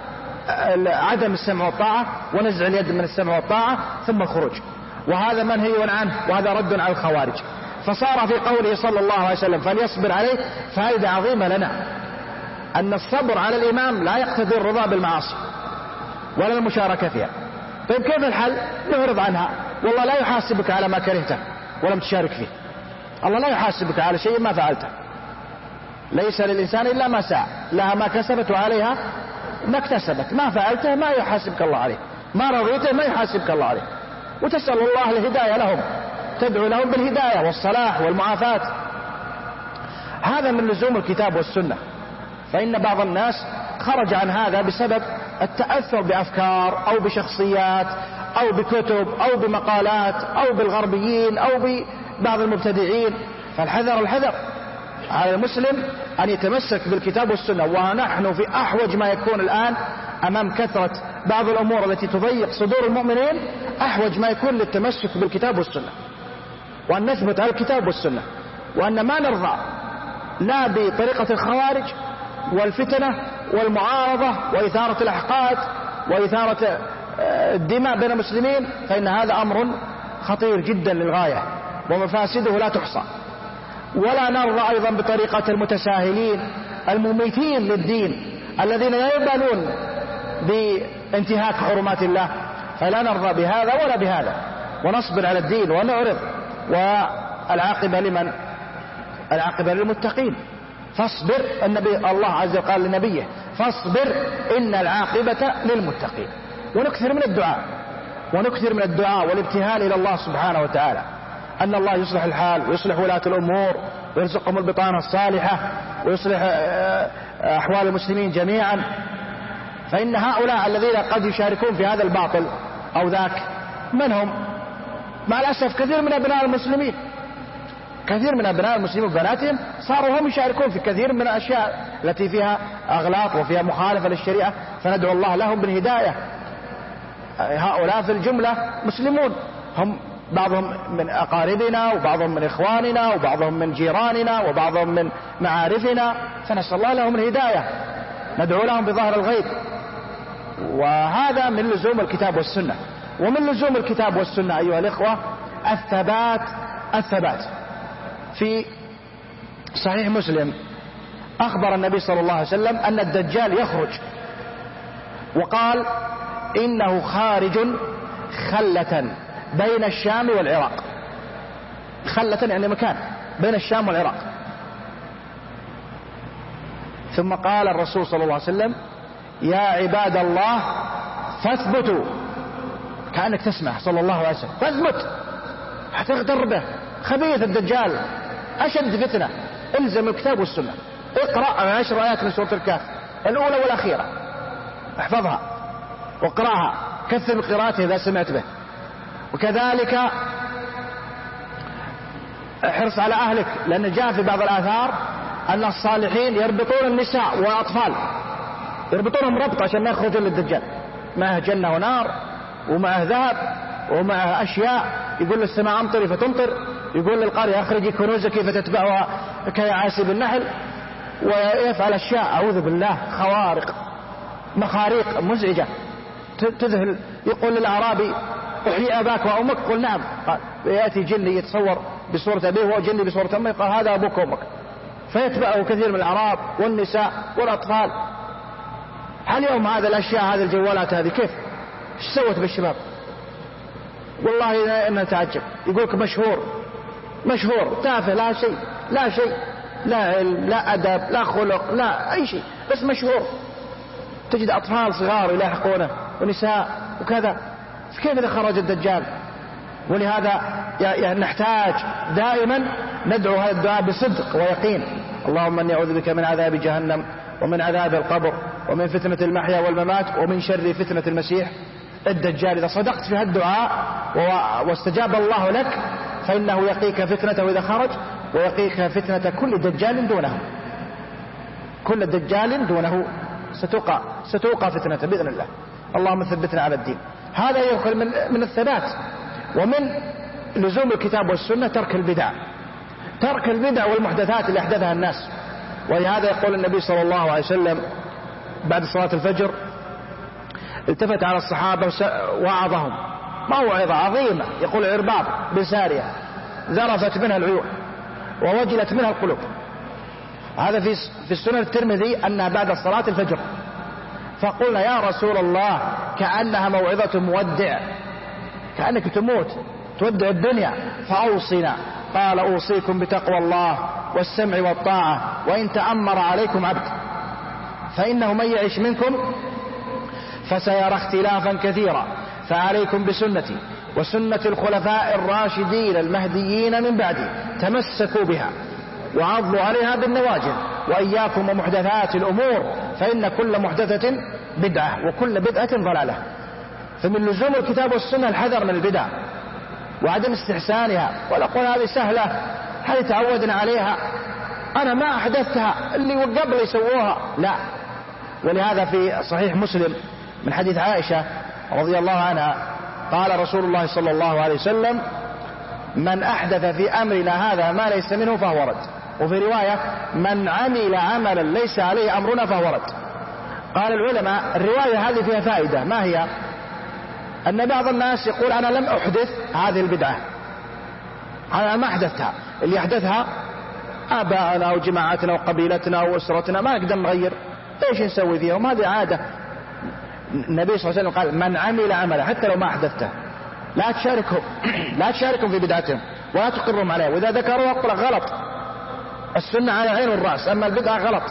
عدم السمع والطاعة ونزع اليد من السمع والطاعة ثم الخروج. وهذا منهي عنه وهذا رد على الخوارج. فصار في قوله صلى الله عليه وسلم فليصبر عليه فائدة عظيمة لنا، أن الصبر على الإمام لا يقتضي الرضا بالمعاصي ولا المشاركة فيها. طيب كيف الحل؟ نعرض عنها. والله لا يحاسبك على ما كرهته ولم تشارك فيه. الله لا يحاسبك على شيء ما فعلته. ليس للإنسان إلا ما سعى، لها ما كسبت وعليها ما اكتسبت. ما فعلته ما يحاسبك الله عليه، ما رضيته ما يحاسبك الله عليه. وتسأل الله الهداية لهم، تدعو لهم بالهداية والصلاح والمعافاة. هذا من لزوم الكتاب والسنة. فإن بعض الناس خرج عن هذا بسبب التأثر بأفكار أو بشخصيات أو بكتب أو بمقالات أو بالغربيين أو ببعض المبتدعين. فالحذر الحذر على المسلم أن يتمسك بالكتاب والسنة. ونحن في أحوج ما يكون الآن أمام كثرة بعض الأمور التي تضيق صدور المؤمنين، أحوج ما يكون للتمسك بالكتاب والسنة، وأن نثبت على الكتاب والسنة، وأن ما نرضى لا بطريقة الخوارج والفتنة والمعارضة وإثارة الأحقاد وإثارة الدماء بين المسلمين، فإن هذا أمر خطير جدا للغاية ومفاسده لا تحصى. ولا نرضى أيضا بطريقة المتساهلين المميتين للدين الذين لا يبالون بانتهاك حرمات الله، فلا نرضى بهذا ولا بهذا، ونصبر على الدين ونعرض. والعاقبة لمن؟ العاقبة للمتقين. فاصبر. النبي الله عز وجل قال لنبيه فاصبر إن العاقبة للمتقين. ونكثر من الدعاء ونكثر من الدعاء والابتهال إلى الله سبحانه وتعالى أن الله يصلح الحال ويصلح ولاة الأمور ويرزقهم البطانة الصالحة ويصلح أحوال المسلمين جميعا. فإن هؤلاء الذين قد يشاركون في هذا الباطل أو ذاك من هم؟ مع الأسف كثير من أبناء المسلمين، كثير من أبناء المسلمين وبناتهم صاروا هم يشاركون في كثير من الأشياء التي فيها أغلاط وفيها مخالفة للشريعة، فندعو الله لهم بالهداية. هؤلاء في الجملة مسلمون، هم بعضهم من أقاربنا وبعضهم من إخواننا وبعضهم من جيراننا وبعضهم من معارفنا، فنسأل الله لهم الهداية، ندعو لهم بظهر الغيب. وهذا من لزوم الكتاب والسنة. ومن لزوم الكتاب والسنة أيها الإخوة الثبات الثبات. في صحيح مسلم أخبر النبي صلى الله عليه وسلم أن الدجال يخرج، وقال إنه خارج خلة بين الشام والعراق. خلة يعني مكان بين الشام والعراق. ثم قال الرسول صلى الله عليه وسلم يا عباد الله فاثبتوا، كأنك تسمع صلى الله عليه وسلم، فاثبت هتغتر به، خبيث الدجال أشد فتنة، الزم الكتاب والسنة، اقرأ عشر آيات من سورة الكهف الأولى والأخيرة، احفظها واقرأها، كثر بقراءته إذا سمعت به. وكذلك احرص على أهلك، لأن جاء في بعض الآثار أن الصالحين يربطون النساء والأطفال، يربطونهم ربط عشان ما يخرجون للدجال، معه جنة ونار ومعه ذهب ومعه أشياء، يقول للسماء أمطري فتمطر، يقول للقرية أخرجي كنوزك فتتبعها كيعاسب النحل، ويفعل أشياء أعوذ بالله خوارق مخاريق مزعجة تذهل. يقول للأعرابي احيي أباك وأمك، قل نعم، قال يأتي جني يتصور بصورة أبيه وهو جني بصورة أمه، قال هذا أبوك وأمك، فيتبعه كثير من الأعراب والنساء والأطفال. اليوم هذا الأشياء، هذه الجوالات هذه كيف ايش سوت بالشباب؟ والله إنه تعجب. يقولك مشهور مشهور تافه، لا شيء لا شيء، لا علم لا أدب لا خلق لا أي شيء، بس مشهور. تجد أطفال صغار يلاحقونه ونساء وكذا، كيف إذا خرج الدجال؟ ولهذا يعني نحتاج دائما ندعو هذا الدعاء بصدق ويقين، اللهم إني أعوذ بك من عذاب جهنم ومن عذاب القبر ومن فتنة المحيا والممات ومن شر فتنة المسيح الدجال. إذا صدقت في هذا الدعاء واستجاب الله لك فإنه يقيك فتنته إذا خرج، ويقيك فتنة كل دجال دونه، كل دجال دونه ستوقع ستوقع فتنته بإذن الله. اللهم ثبتنا على الدين. هذا يدخل من من الثبات. ومن لزوم الكتاب والسنة ترك البدع، ترك البدع والمحدثات اللي أحدثها الناس. ولهذا يقول النبي صلى الله عليه وسلم بعد صلاة الفجر التفت على الصحابة ووعظهم موعظة عظيمة، يقول عرباض بن سارية ذرفت منها العيون ووجلت منها القلوب. هذا في في السنن الترمذي أنها بعد صلاة الفجر، فقلنا يا رسول الله كأنها موعظة مودع، كأنك تموت تودع الدنيا، فأوصنا. قال أوصيكم بتقوى الله والسمع والطاعة وإن تأمر عليكم عبد، فإنه من يعش منكم فسيرى اختلافا كثيرا، فعليكم بسنتي وسنة الخلفاء الراشدين المهديين من بعدي، تمسكوا بها وعضوا عليها بالنواجذ، وإياكم ومحدثات الأمور فإن كل محدثة بدعة وكل بدعة ضلالة. فمن لزوم الكتاب والسنة الحذر من البدع وعدم استحسانها، ولا قول هذه سهلة هذه تعودنا عليها، أنا ما أحدثتها اللي قبل يسووها، لا. ولهذا في صحيح مسلم من حديث عائشة رضي الله عنها قال رسول الله صلى الله عليه وسلم من أحدث في أمرنا هذا ما ليس منه فهو رد، وفي رواية من عمل عملا ليس عليه أمرنا فهو رد. قال العلماء الرواية هذه فيها فائدة، ما هي؟ أن بعض الناس يقول أنا لم أحدث هذه البدعة، أنا ما أحدثتها، اللي أحدثها آباءنا وجماعتنا وقبيلتنا وأسرتنا، ما نقدر نغير، إيش نسوي فيهم؟ هذه عادة. النبي صلى الله عليه وسلم قال من عمل عملا حتى لو ما أحدثته لا تشاركهم لا تشاركهم في بدعتهم ولا تقرهم عليها، وإذا ذكروا أقول غلط، السنة على عين والرأس، أما البدعة غلط.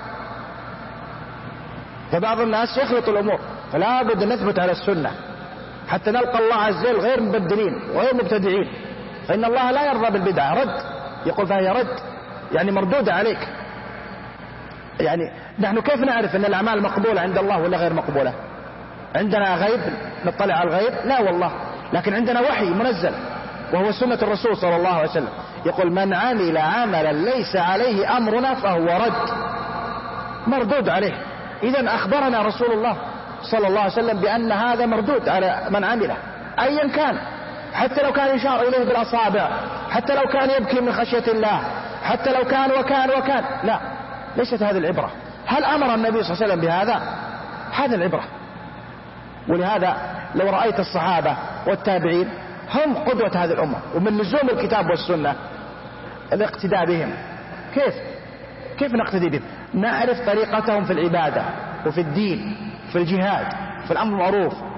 فبعض الناس يخلط الأمور، فلا بد نثبت على السنة حتى نلقى الله عز وجل غير مبدلين وغير مبتدعين، فإن الله لا يرضى بالبدعة، رد، يقول فهي رد يعني مردودة عليك. يعني نحن كيف نعرف أن الأعمال مقبولة عند الله ولا غير مقبولة؟ عندنا غيب نطلع على الغيب؟ لا والله، لكن عندنا وحي منزل وهو سنة الرسول صلى الله عليه وسلم، يقول من عمل عملا ليس عليه أمرنا فهو رد، مردود عليه. إذن أخبرنا رسول الله صلى الله عليه وسلم بأن هذا مردود على من عمله أيا كان، حتى لو كان يشار إليه بالأصابع، حتى لو كان يبكي من خشية الله، حتى لو كان وكان وكان، لا، ليست هذه العبرة. هل أمر النبي صلى الله عليه وسلم بهذا؟ هذا العبرة. ولهذا لو رأيت الصحابة والتابعين هم قدوة هذه الأمة، ومن لزوم الكتاب والسنة الاقتداء بهم. كيف كيف نقتدي بهم؟ نعرف طريقتهم في العبادة وفي الدين، في الجهاد، في الأمر المعروف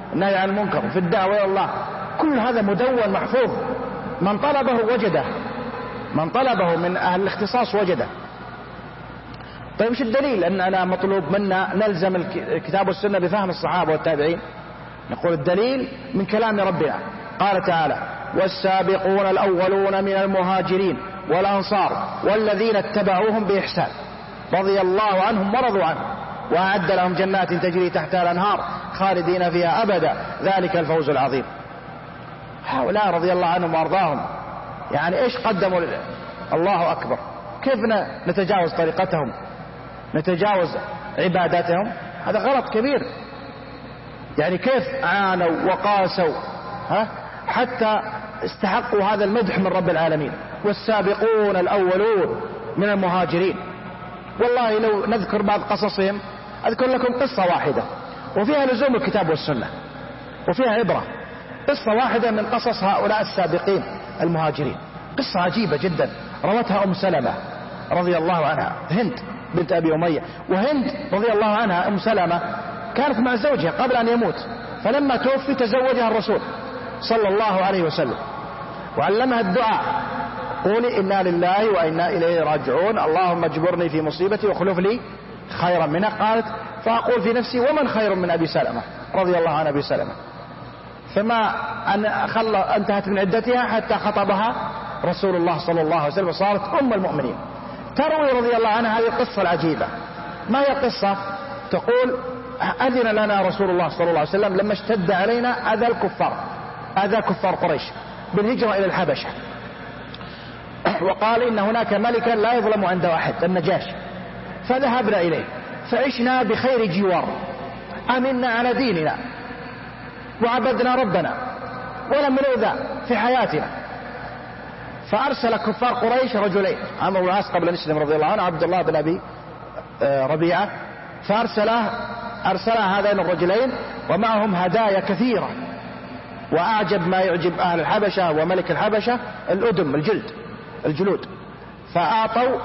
النهي عن المنكر، في الدعوة إلى الله، كل هذا مدون محفوظ، من طلبه وجده، من طلبه من أهل الاختصاص وجده. طيب ايش الدليل أننا مطلوب منا نلزم الكتاب والسنة بفهم الصحابة والتابعين؟ نقول الدليل من كلام ربنا، قال تعالى: والسابقون الأولون من المهاجرين والأنصار والذين اتبعوهم بإحسان رضي الله عنهم ورضوا عنه وأعد لهم جنات تجري تحتها الأنهار خالدين فيها أبدا ذلك الفوز العظيم. هؤلاء رضي الله عنهم وأرضاهم يعني إيش قدموا؟ الله أكبر. كيف نتجاوز طريقتهم، نتجاوز عباداتهم؟ هذا غلط كبير. يعني كيف عانوا وقاسوا ها حتى استحقوا هذا المدح من رب العالمين. والسابقون الأولون من المهاجرين، والله لو نذكر بعض قصصهم أذكر لكم قصة واحدة وفيها لزوم الكتاب والسنة وفيها عبرة. قصة واحدة من قصص هؤلاء السابقين المهاجرين، قصة عجيبة جدا روتها أم سلمة رضي الله عنها، هند بنت أبي أمية. وهند رضي الله عنها أم سلمة كانت مع زوجها قبل أن يموت، فلما توفي تزوجها الرسول صلى الله عليه وسلم وعلمها الدعاء: قولي إنا لله وإنا إليه راجعون، اللهم اجبرني في مصيبتي واخلف لي خيرا منها. قالت: فأقول في نفسي ومن خير من أبي سلمة رضي الله عن أبي سلمة. فما أن خل انتهت من عدتها حتى خطبها رسول الله صلى الله عليه وسلم وصارت أم المؤمنين. تروي رضي الله عنها هذه القصة العجيبة. ما هي القصة؟ تقول: أذن لنا رسول الله صلى الله عليه وسلم لما اشتد علينا أذى الكفار، أذى كفار قريش بالهجرة إلى الحبشة، وقال إن هناك ملكا لا يظلم عنده أحد، النجاشي. فذهبنا إليه فعشنا بخير جوار، أمنا على ديننا وعبدنا ربنا ولم نؤذى في حياتنا. فأرسل كفار قريش رجلين، عمرو بن العاص قبل أن يسلم رضي الله عنه، عبد الله بن أبي ربيعة، فأرسله أرسل هذين الرجلين ومعهم هدايا كثيرة. وأعجب ما يعجب أهل الحبشة وملك الحبشة الأدم، الجلد، الجلود. فأعطوا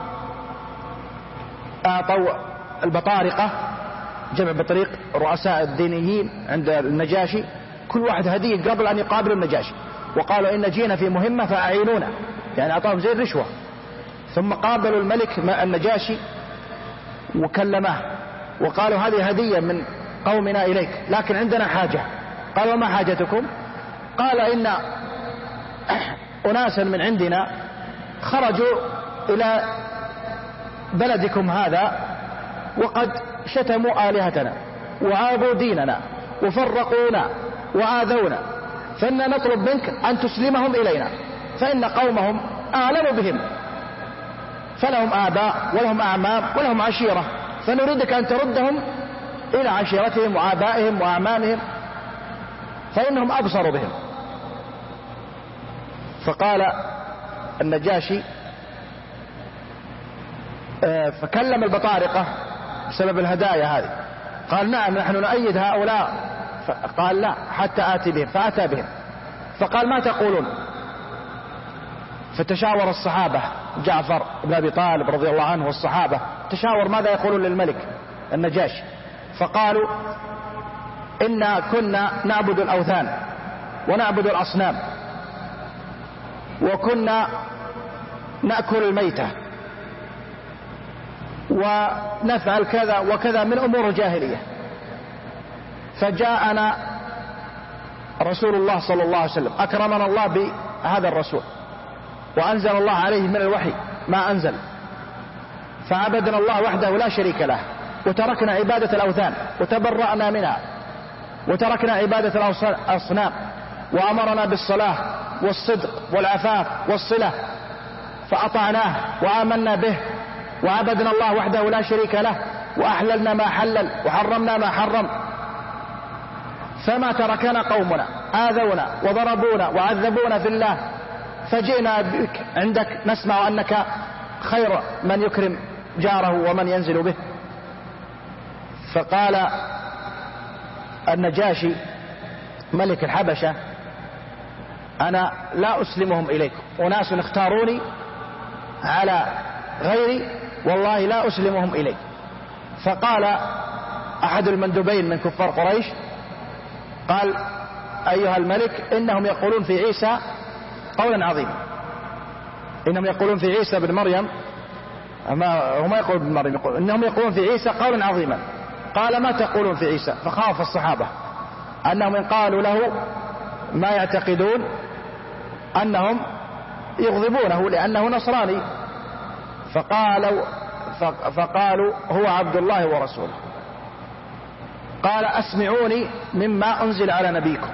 أعطوا البطارقة، جمع بطريق رؤساء الدينيين عند النجاشي، كل واحد هدية قبل أن يقابلوا النجاشي، وقالوا إن جينا في مهمة فأعينونا، يعني أعطاهم زي الرشوة. ثم قابلوا الملك النجاشي وكلمه وقالوا: هذه هدية من قومنا إليك لكن عندنا حاجة. قالوا: ما حاجتكم؟ قال: إن أناسا من عندنا خرجوا إلى بلدكم هذا وقد شتموا آلهتنا وعابوا ديننا وفرقونا وآذونا، فإننا نطلب منك أن تسلمهم إلينا، فإن قومهم أعلم بهم، فلهم آباء ولهم أعمام ولهم عشيرة، فنريدك أن تردهم إلى عشيرتهم وآبائهم وأعمامهم فإنهم أبصروا بهم. فقال النجاشي فكلم البطارقة بسبب الهدايا هذه، قال: نعم نحن نؤيد هؤلاء. قال: لا حتى آتي بهم. فأتى بهم فقال: ما تقولون؟ فتشاور الصحابة، جعفر بن أبي طالب رضي الله عنه والصحابة تشاور ماذا يقولون للملك النجاشي. فقالوا: إنا كنا نعبد الأوثان ونعبد الأصنام وكنا نأكل الميتة ونفعل كذا وكذا من أمور الجاهلية، فجاءنا رسول الله صلى الله عليه وسلم، أكرمنا الله بهذا الرسول وأنزل الله عليه من الوحي ما أنزل، فعبدنا الله وحده لا شريك له وتركنا عبادة الأوثان وتبرأنا منها وتركنا عبادة الأصنام، وأمرنا بالصلاة والصدق والعفاف والصلة، فأطعناه وآمنا به وعبدنا الله وحده لا شريك له وأحللنا ما حلل وحرمنا ما حرم، فما تركنا قومنا، آذونا وضربونا وعذبونا في الله، فجئنا بك عندك نسمع أنك خير من يكرم جاره ومن ينزل به. فقال النجاشي ملك الحبشة: أنا لا أسلمهم إليكم، أناس اختاروني على غيري والله لا أسلمهم إليك. فقال أحد المندوبين من كفار قريش: قال أيها الملك إنهم يقولون في عيسى قولا عظيما، إنهم يقولون في عيسى بن مريم، ما هم يقولون بن مريم، يقول إنهم يقولون في عيسى قولا عظيما. قال ما تقولون في عيسى؟ فخاف الصحابة أنهم إن قالوا له ما يعتقدون أنهم يغضبونه لأنه نصراني، فقالوا فقالوا هو عبد الله ورسوله. قال أسمعوني مما أنزل على نبيكم.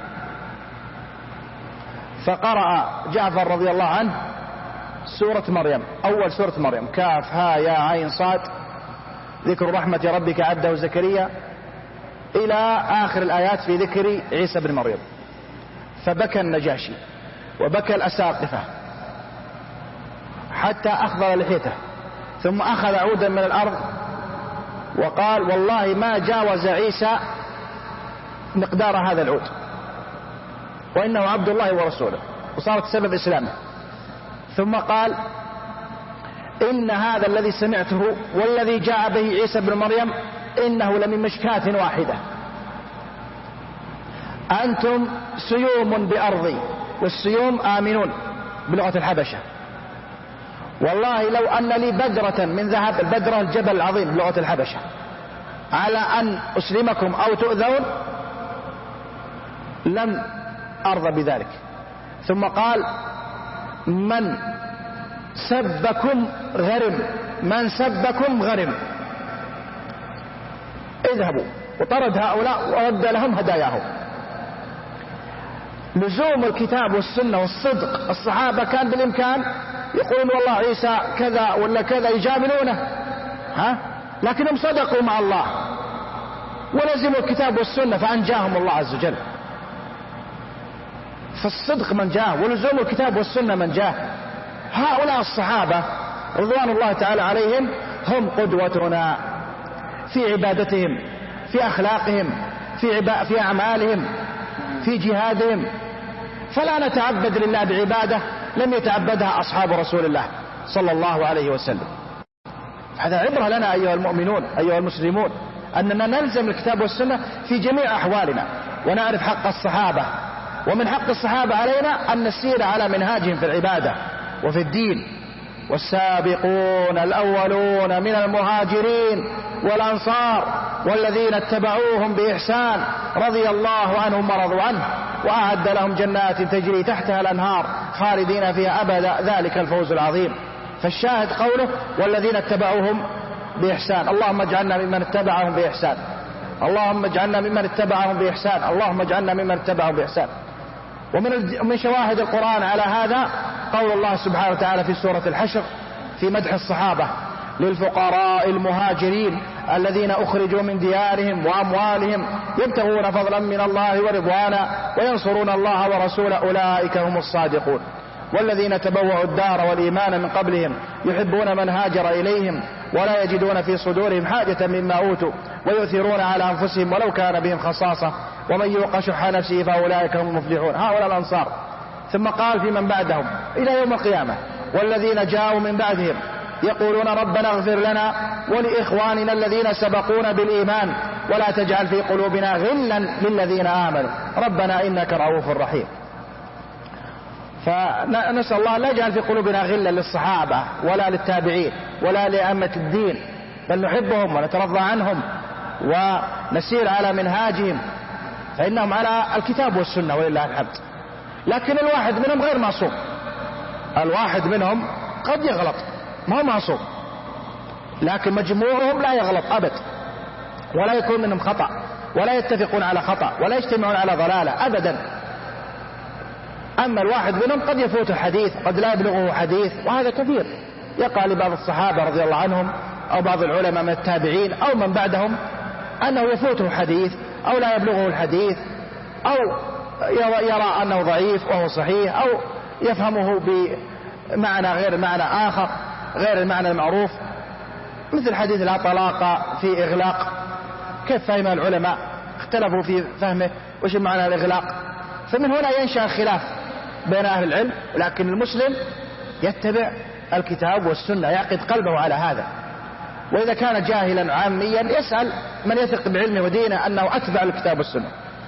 فقرأ جعفر رضي الله عنه سورة مريم، أول سورة مريم، كاف ها يا عين صاد، ذكر رحمة ربك عبده زكريا، إلى آخر الآيات في ذكر عيسى بن مريم. فبكى النجاشي وبكى الأساقفة حتى أخضر لحيته، ثم أخذ عودا من الأرض وقال والله ما جاوز عيسى مقدار هذا العود، وإنه عبد الله ورسوله، وصارت سبب إسلامه. ثم قال إن هذا الذي سمعته والذي جاء به عيسى بن مريم إنه لمن مشكاة واحدة، أنتم سيوم بأرضي، والسيوم آمنون بلغة الحبشة، والله لو أن لي بدرة من ذهب، البدرة الجبل العظيم بلغة الحبشة، على أن أسلمكم أو تؤذون لم أرضى بذلك. ثم قال من سبكم غرم، من سبكم غرم، اذهبوا. وطرد هؤلاء ورد لهم هداياهم. لزوم الكتاب والسنة والصدق، الصحابة كان بالإمكان يقولون والله عيسى كذا ولا كذا يجاملونه، ها؟ لكنهم صدقوا مع الله ولزموا الكتاب والسنة فأنجاهم الله عز وجل. فالصدق من جاه ولزوم الكتاب والسنة من جاه. هؤلاء الصحابة رضوان الله تعالى عليهم هم قدوتنا في عبادتهم، في أخلاقهم، في, عبا... في أعمالهم، في جهادهم. فلا نتعبد لله بعبادة لم يتعبدها أصحاب رسول الله صلى الله عليه وسلم. هذا عبرة لنا أيها المؤمنون أيها المسلمون، أننا نلزم الكتاب والسنة في جميع أحوالنا ونعرف حق الصحابة. ومن حق الصحابة علينا أن نسير على منهاجهم في العبادة وفي الدين. والسابقون الأولون من المهاجرين والأنصار والذين اتبعوهم بإحسان رضي الله عنهم ورضوا عنه وأعد لهم جنات تجري تحتها الأنهار خالدين فيها أبدا، ذلك الفوز العظيم. فالشاهد قوله والذين اتبعوهم بإحسان، اللهم اجعلنا ممن اتبعهم بإحسان، اللهم اجعلنا ممن اتبعهم بإحسان، اللهم اجعلنا ممن اتبعهم بإحسان. ومن شواهد القرآن على هذا قول الله سبحانه وتعالى في سورة الحشر في مدح الصحابة: للفقراء المهاجرين الذين أخرجوا من ديارهم وأموالهم يبتغون فضلا من الله ورضوانا وينصرون الله ورسوله أولئك هم الصادقون. والذين تبوأوا الدار والإيمان من قبلهم يحبون من هاجر إليهم ولا يجدون في صدورهم حاجة مما أوتوا ويؤثرون على أنفسهم ولو كان بهم خصاصة ومن يوق شح نفسه فأولئك هم المفلحون. هؤلاء الأنصار. ثم قال في من بعدهم إلى يوم القيامة: والذين جاءوا من بعدهم يقولون ربنا اغفر لنا ولإخواننا الذين سبقونا بالإيمان ولا تجعل في قلوبنا غلا للذين آمنوا ربنا إنك رؤوف رحيم. فنسأل الله لا يجعل في قلوبنا غلا للصحابة ولا للتابعين ولا لأئمة الدين، بل نحبهم ونترضى عنهم ونسير على منهاجهم، فإنهم على الكتاب والسنة ولله الحمد. لكن الواحد منهم غير معصوم، الواحد منهم قد يغلط، ما هو معصوم، لكن مجموعهم لا يغلط أبد، ولا يكون منهم خطأ، ولا يتفقون على خطأ، ولا يجتمعون على ضلالة أبدا. أما الواحد منهم قد يفوته حديث، قد لا يبلغه حديث، وهذا كثير يقع لبعض الصحابة رضي الله عنهم أو بعض العلماء من التابعين أو من بعدهم أنه يفوته حديث أو لا يبلغه الحديث أو يرى أنه ضعيف وهو صحيح أو يفهمه بمعنى غير معنى آخر غير المعنى المعروف، مثل حديث لا طلاق في إغلاق، كيف فهم العلماء؟ اختلفوا في فهمه وش معنى الإغلاق. فمن هنا ينشأ خلاف بين أهل العلم، لكن المسلم يتبع الكتاب والسنة، يعقد قلبه على هذا. وإذا كان جاهلا عاميا يسأل من يثق بعلمه ودينه أنه أتبع الكتاب والسنة.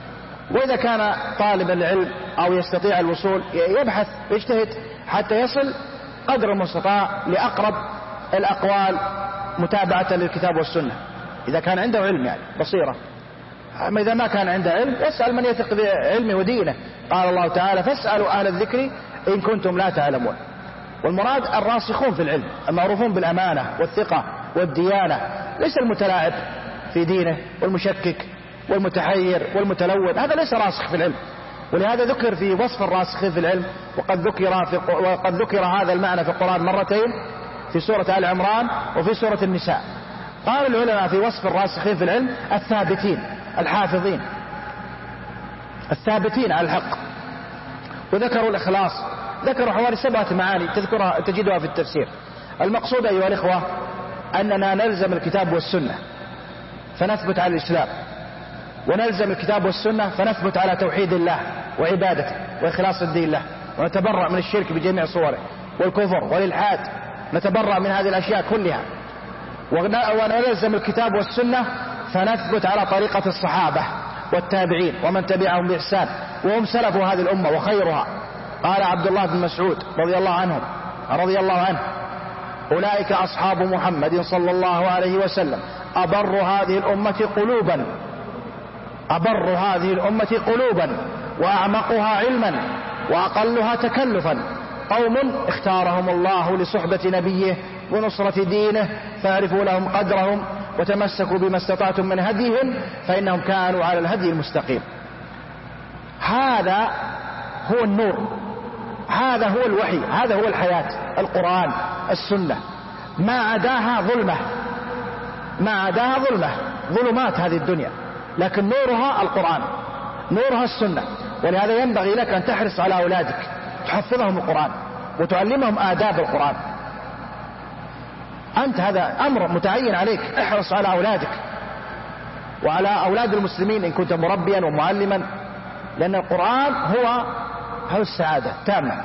وإذا كان طالب العلم أو يستطيع الوصول يبحث يجتهد حتى يصل قدر المستطاع لأقرب الأقوال متابعة للكتاب والسنة، إذا كان عنده علم يعني بصيرة. أما إذا ما كان عنده علم يسأل من يثق بعلمه ودينه. قال الله تعالى: فاسألوا أهل الذكر إن كنتم لا تعلمون. والمراد الراسخون في العلم المعروفون بالأمانة والثقة والديانة، ليس المتلاعب في دينه والمشكك والمتحير والمتلون، هذا ليس راسخ في العلم. ولهذا ذكر في وصف الراسخين في العلم، وقد ذكر في وقد ذكر هذا المعنى في القرآن مرتين، في سورة آل عمران وفي سورة النساء. قال العلماء في وصف الراسخين في العلم: الثابتين الحافظين الثابتين على الحق. وذكروا الإخلاص، ذكروا حوالي سبعة معاني تذكرها تجدها في التفسير. المقصود أيها الإخوة أننا نلزم الكتاب والسنة فنثبت على الإسلام، ونلزم الكتاب والسنة فنثبت على توحيد الله وعبادته وإخلاص الدين له، ونتبرأ من الشرك بجميع صوره والكفر والإلحاد، نتبرأ من هذه الأشياء كلها. ونلزم الكتاب والسنة فنثبت على طريقة الصحابة والتابعين ومن تبعهم بإحسان، وهم سلف هذه الأمة وخيرها. قال عبد الله بن مسعود رضي الله عنه رضي الله عنه: أولئك أصحاب محمد صلى الله عليه وسلم أبر هذه الأمة قلوبا أبر هذه الأمة قلوبا وأعمقها علما وأقلها تكلفا، قوم اختارهم الله لصحبة نبيه ونصرة دينه فاعرفوا لهم قدرهم وتمسكوا بما استطعتم من هديهم فإنهم كانوا على الهدي المستقيم. هذا هو النور، هذا هو الوحي، هذا هو الحياة، القرآن السنة. ما عداها ظلمة، ما عداها ظلمة ظلمات هذه الدنيا، لكن نورها القرآن، نورها السنة. ولهذا ينبغي لك أن تحرص على أولادك، تحفظهم القرآن وتعلمهم آداب القرآن. أنت هذا أمر متعين عليك، احرص على أولادك وعلى أولاد المسلمين إن كنت مربيا ومعلما، لأن القرآن هو هو السعادة تامة.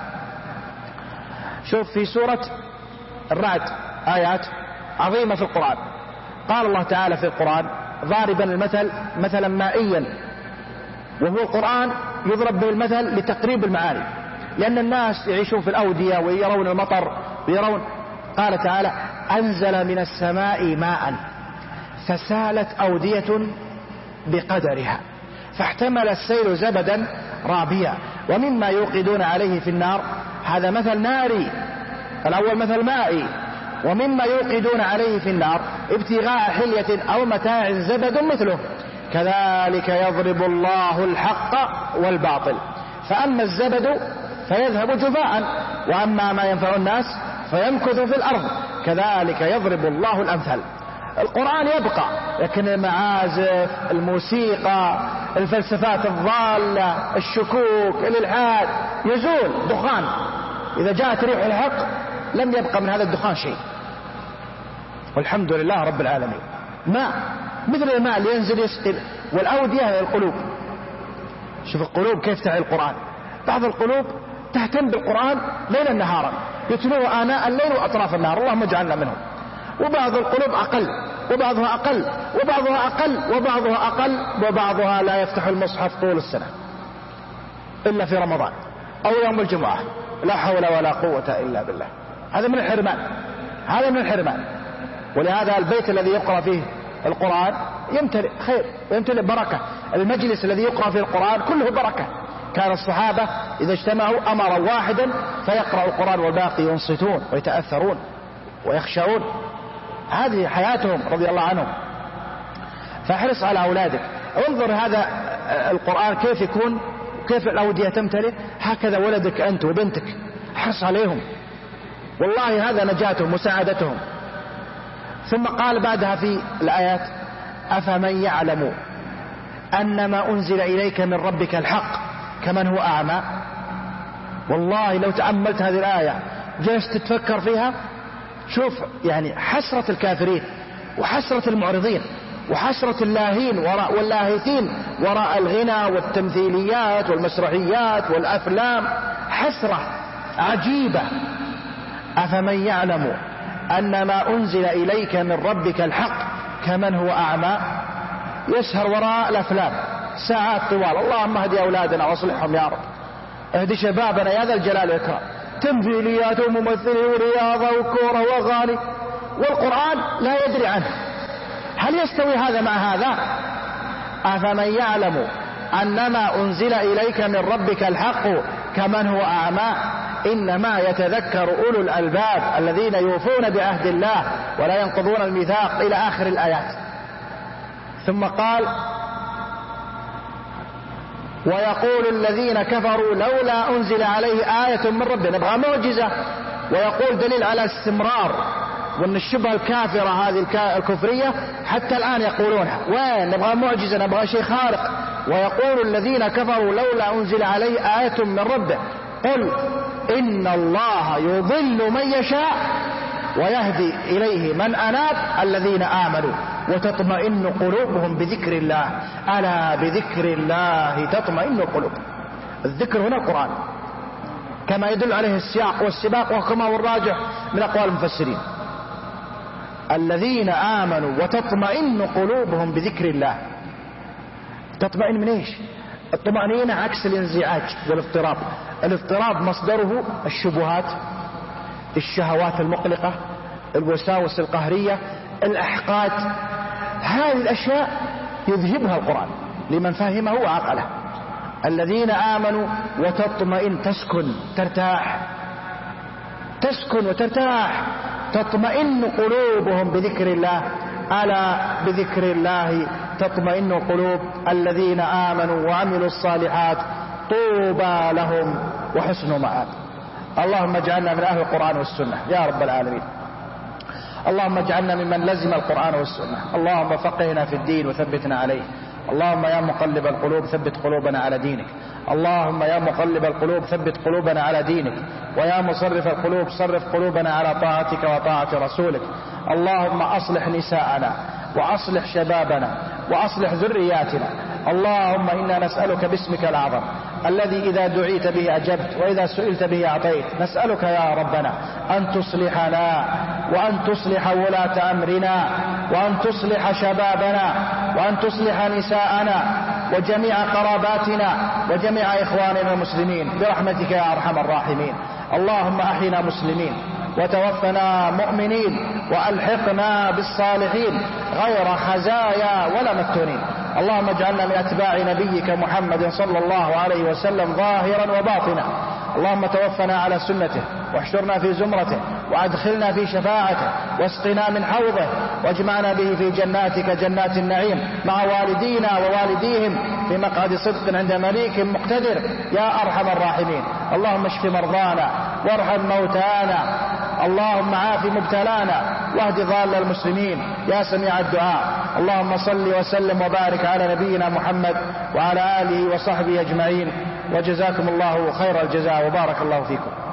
شوف في سورة الرعد آيات عظيمة في القرآن. قال الله تعالى في القرآن ضاربا المثل مثلا مائيا، وهو القرآن يضرب به المثل لتقريب المعاني، لأن الناس يعيشون في الأودية ويرون المطر ويرون. قال تعالى: أنزل من السماء ماء فسالت أودية بقدرها فاحتمل السيل زبدا رابيا ومما يوقدون عليه في النار. هذا مثل ناري، الأول مثل مائي. ومما يوقدون عليه في النار ابتغاء حلية أو متاع زبد مثله كذلك يضرب الله الحق والباطل فأما الزبد فيذهب جفاء وأما ما ينفع الناس فيمكث في الأرض كذلك يضرب الله الأمثال. القرآن يبقى، لكن المعازف، الموسيقى، الفلسفات الضالة، الشكوك، الإلحاد يزول دخان. إذا جاءت ريح الحق لم يبقى من هذا الدخان شيء، والحمد لله رب العالمين. ماء مثل الماء اللي ينزل يسقي. والأودية هي القلوب. شوف القلوب كيف تعي القرآن. بعض القلوب تهتم بالقرآن ليلا نهارا، يتلوه آناء الليل وأطراف النهار، اللهم اجعلنا منهم. وبعض القلوب أقل وبعضها أقل وبعضها أقل وبعضها أقل وبعضها لا يفتح المصحف طول السنة إلا في رمضان أو يوم الجمعة. لا حول ولا قوة إلا بالله. هذا من الحرمان، هذا من الحرمان. ولهذا البيت الذي يقرأ فيه القرآن يمتلئ خير ويمتلئ بركة. المجلس الذي يقرأ فيه القرآن كله بركة. كان الصحابة إذا اجتمعوا أمر واحدا فيقرأ القرآن والباقي ينصتون ويتأثرون ويخشعون. هذه حياتهم رضي الله عنهم. فاحرص على أولادك. انظر هذا القرآن كيف يكون، كيف الأودية تمتلئ. هكذا ولدك أنت وبنتك، احرص عليهم، والله هذا نجاتهم وسعادتهم. ثم قال بعدها في الآيات: أفمن يعلم أن ما أنزل إليك من ربك الحق كمن هو أعمى. والله لو تأملت هذه الآية جلست تتفكر فيها، شوف يعني حسرة الكافرين وحسرة المعرضين وحسرة اللاهين وراء واللاهثين وراء الغنى والتمثيليات والمسرحيات والأفلام، حسرة عجيبة. أفمن يعلم أن ما أنزل إليك من ربك الحق كمن هو أعمى. يسهر وراء الأفلام ساعات طوال. اللهم اهدي أولادنا واصلحهم يا رب، اهدي شبابنا يا ذا الجلال والإكرام. تمثيليات وممثلين ورياضة وكورة وأغاني، والقرآن لا يدري عنه. هل يستوي هذا مع هذا؟ أفمن يعلم أنما أنزل إليك من ربك الحق كمن هو أعمى إنما يتذكر أولو الألباب الذين يوفون بعهد الله ولا ينقضون الميثاق إلى آخر الآيات. ثم قال: ويقول الذين كفروا لولا أنزل عليه آية من ربه. نبغى معجزة، ويقول دليل على استمرار، وأن الشبهة الكافرة هذه الكفرية حتى الآن يقولونها. وين نبغى معجزة، نبغى شيء خارق. ويقول الذين كفروا لولا أنزل عليه آية من ربه قل إن الله يضل من يشاء ويهدي إليه من أناب الذين آمنوا وتطمئن قلوبهم بذكر الله ألا بذكر الله تطمئن القلوب. الذكر هنا القرآن كما يدل عليه السياق والسباق، وكما هو الراجح من أقوال المفسرين. الذين آمنوا وتطمئن قلوبهم بذكر الله. تطمئن من ايش؟ الطمأنينة عكس الانزعاج والاضطراب. الاضطراب مصدره الشبهات، الشهوات المقلقة، الوساوس القهرية، الأحقاد. هذه الأشياء يذهبها القرآن لمن فهمه وعقله. الذين آمنوا وتطمئن، تسكن ترتاح، تسكن وترتاح، تطمئن قلوبهم بذكر الله ألا بذكر الله تطمئن القلوب. الذين آمنوا وعملوا الصالحات طوبى لهم وحسن مآب. اللهم اجعلنا من أهل القرآن والسنة يا رب العالمين. اللهم اجعلنا ممن لزم القرآن والسنة. اللهم فقهنا في الدين وثبتنا عليه. اللهم يا مقلب القلوب ثبت قلوبنا على دينك. اللهم يا مقلب القلوب ثبت قلوبنا على دينك. ويا مصرف القلوب صرف قلوبنا على طاعتك وطاعة رسولك. اللهم أصلح نساءنا وأصلح شبابنا وأصلح ذرياتنا. اللهم إنا نسألك باسمك الأعظم الذي إذا دعيت به أجبت وإذا سئلت به أعطيت. نسألك يا ربنا أن تصلحنا وأن تصلح ولاة أمرنا وأن تصلح شبابنا وأن تصلح نساءنا وجميع قراباتنا وجميع إخواننا المسلمين برحمتك يا أرحم الراحمين. اللهم أحينا مسلمين وتوفنا مؤمنين وألحقنا بالصالحين غير خزايا ولا مفتونين. اللهم اجعلنا من أتباع نبيك محمد صلى الله عليه وسلم ظاهرا وباطنا. اللهم توفنا على سنته واحشرنا في زمرته وأدخلنا في شفاعته واسقنا من حوضه واجمعنا به في جناتك جنات النعيم مع والدينا ووالديهم في مقعد صدق عند مليك مقتدر يا أرحم الراحمين. اللهم اشف مرضانا وارحم موتانا. اللهم عاف مبتلانا واهد ضال المسلمين يا سميع الدعاء. اللهم صل وسلم وبارك على نبينا محمد وعلى آله وصحبه أجمعين. وجزاكم الله خير الجزاء وبارك الله فيكم.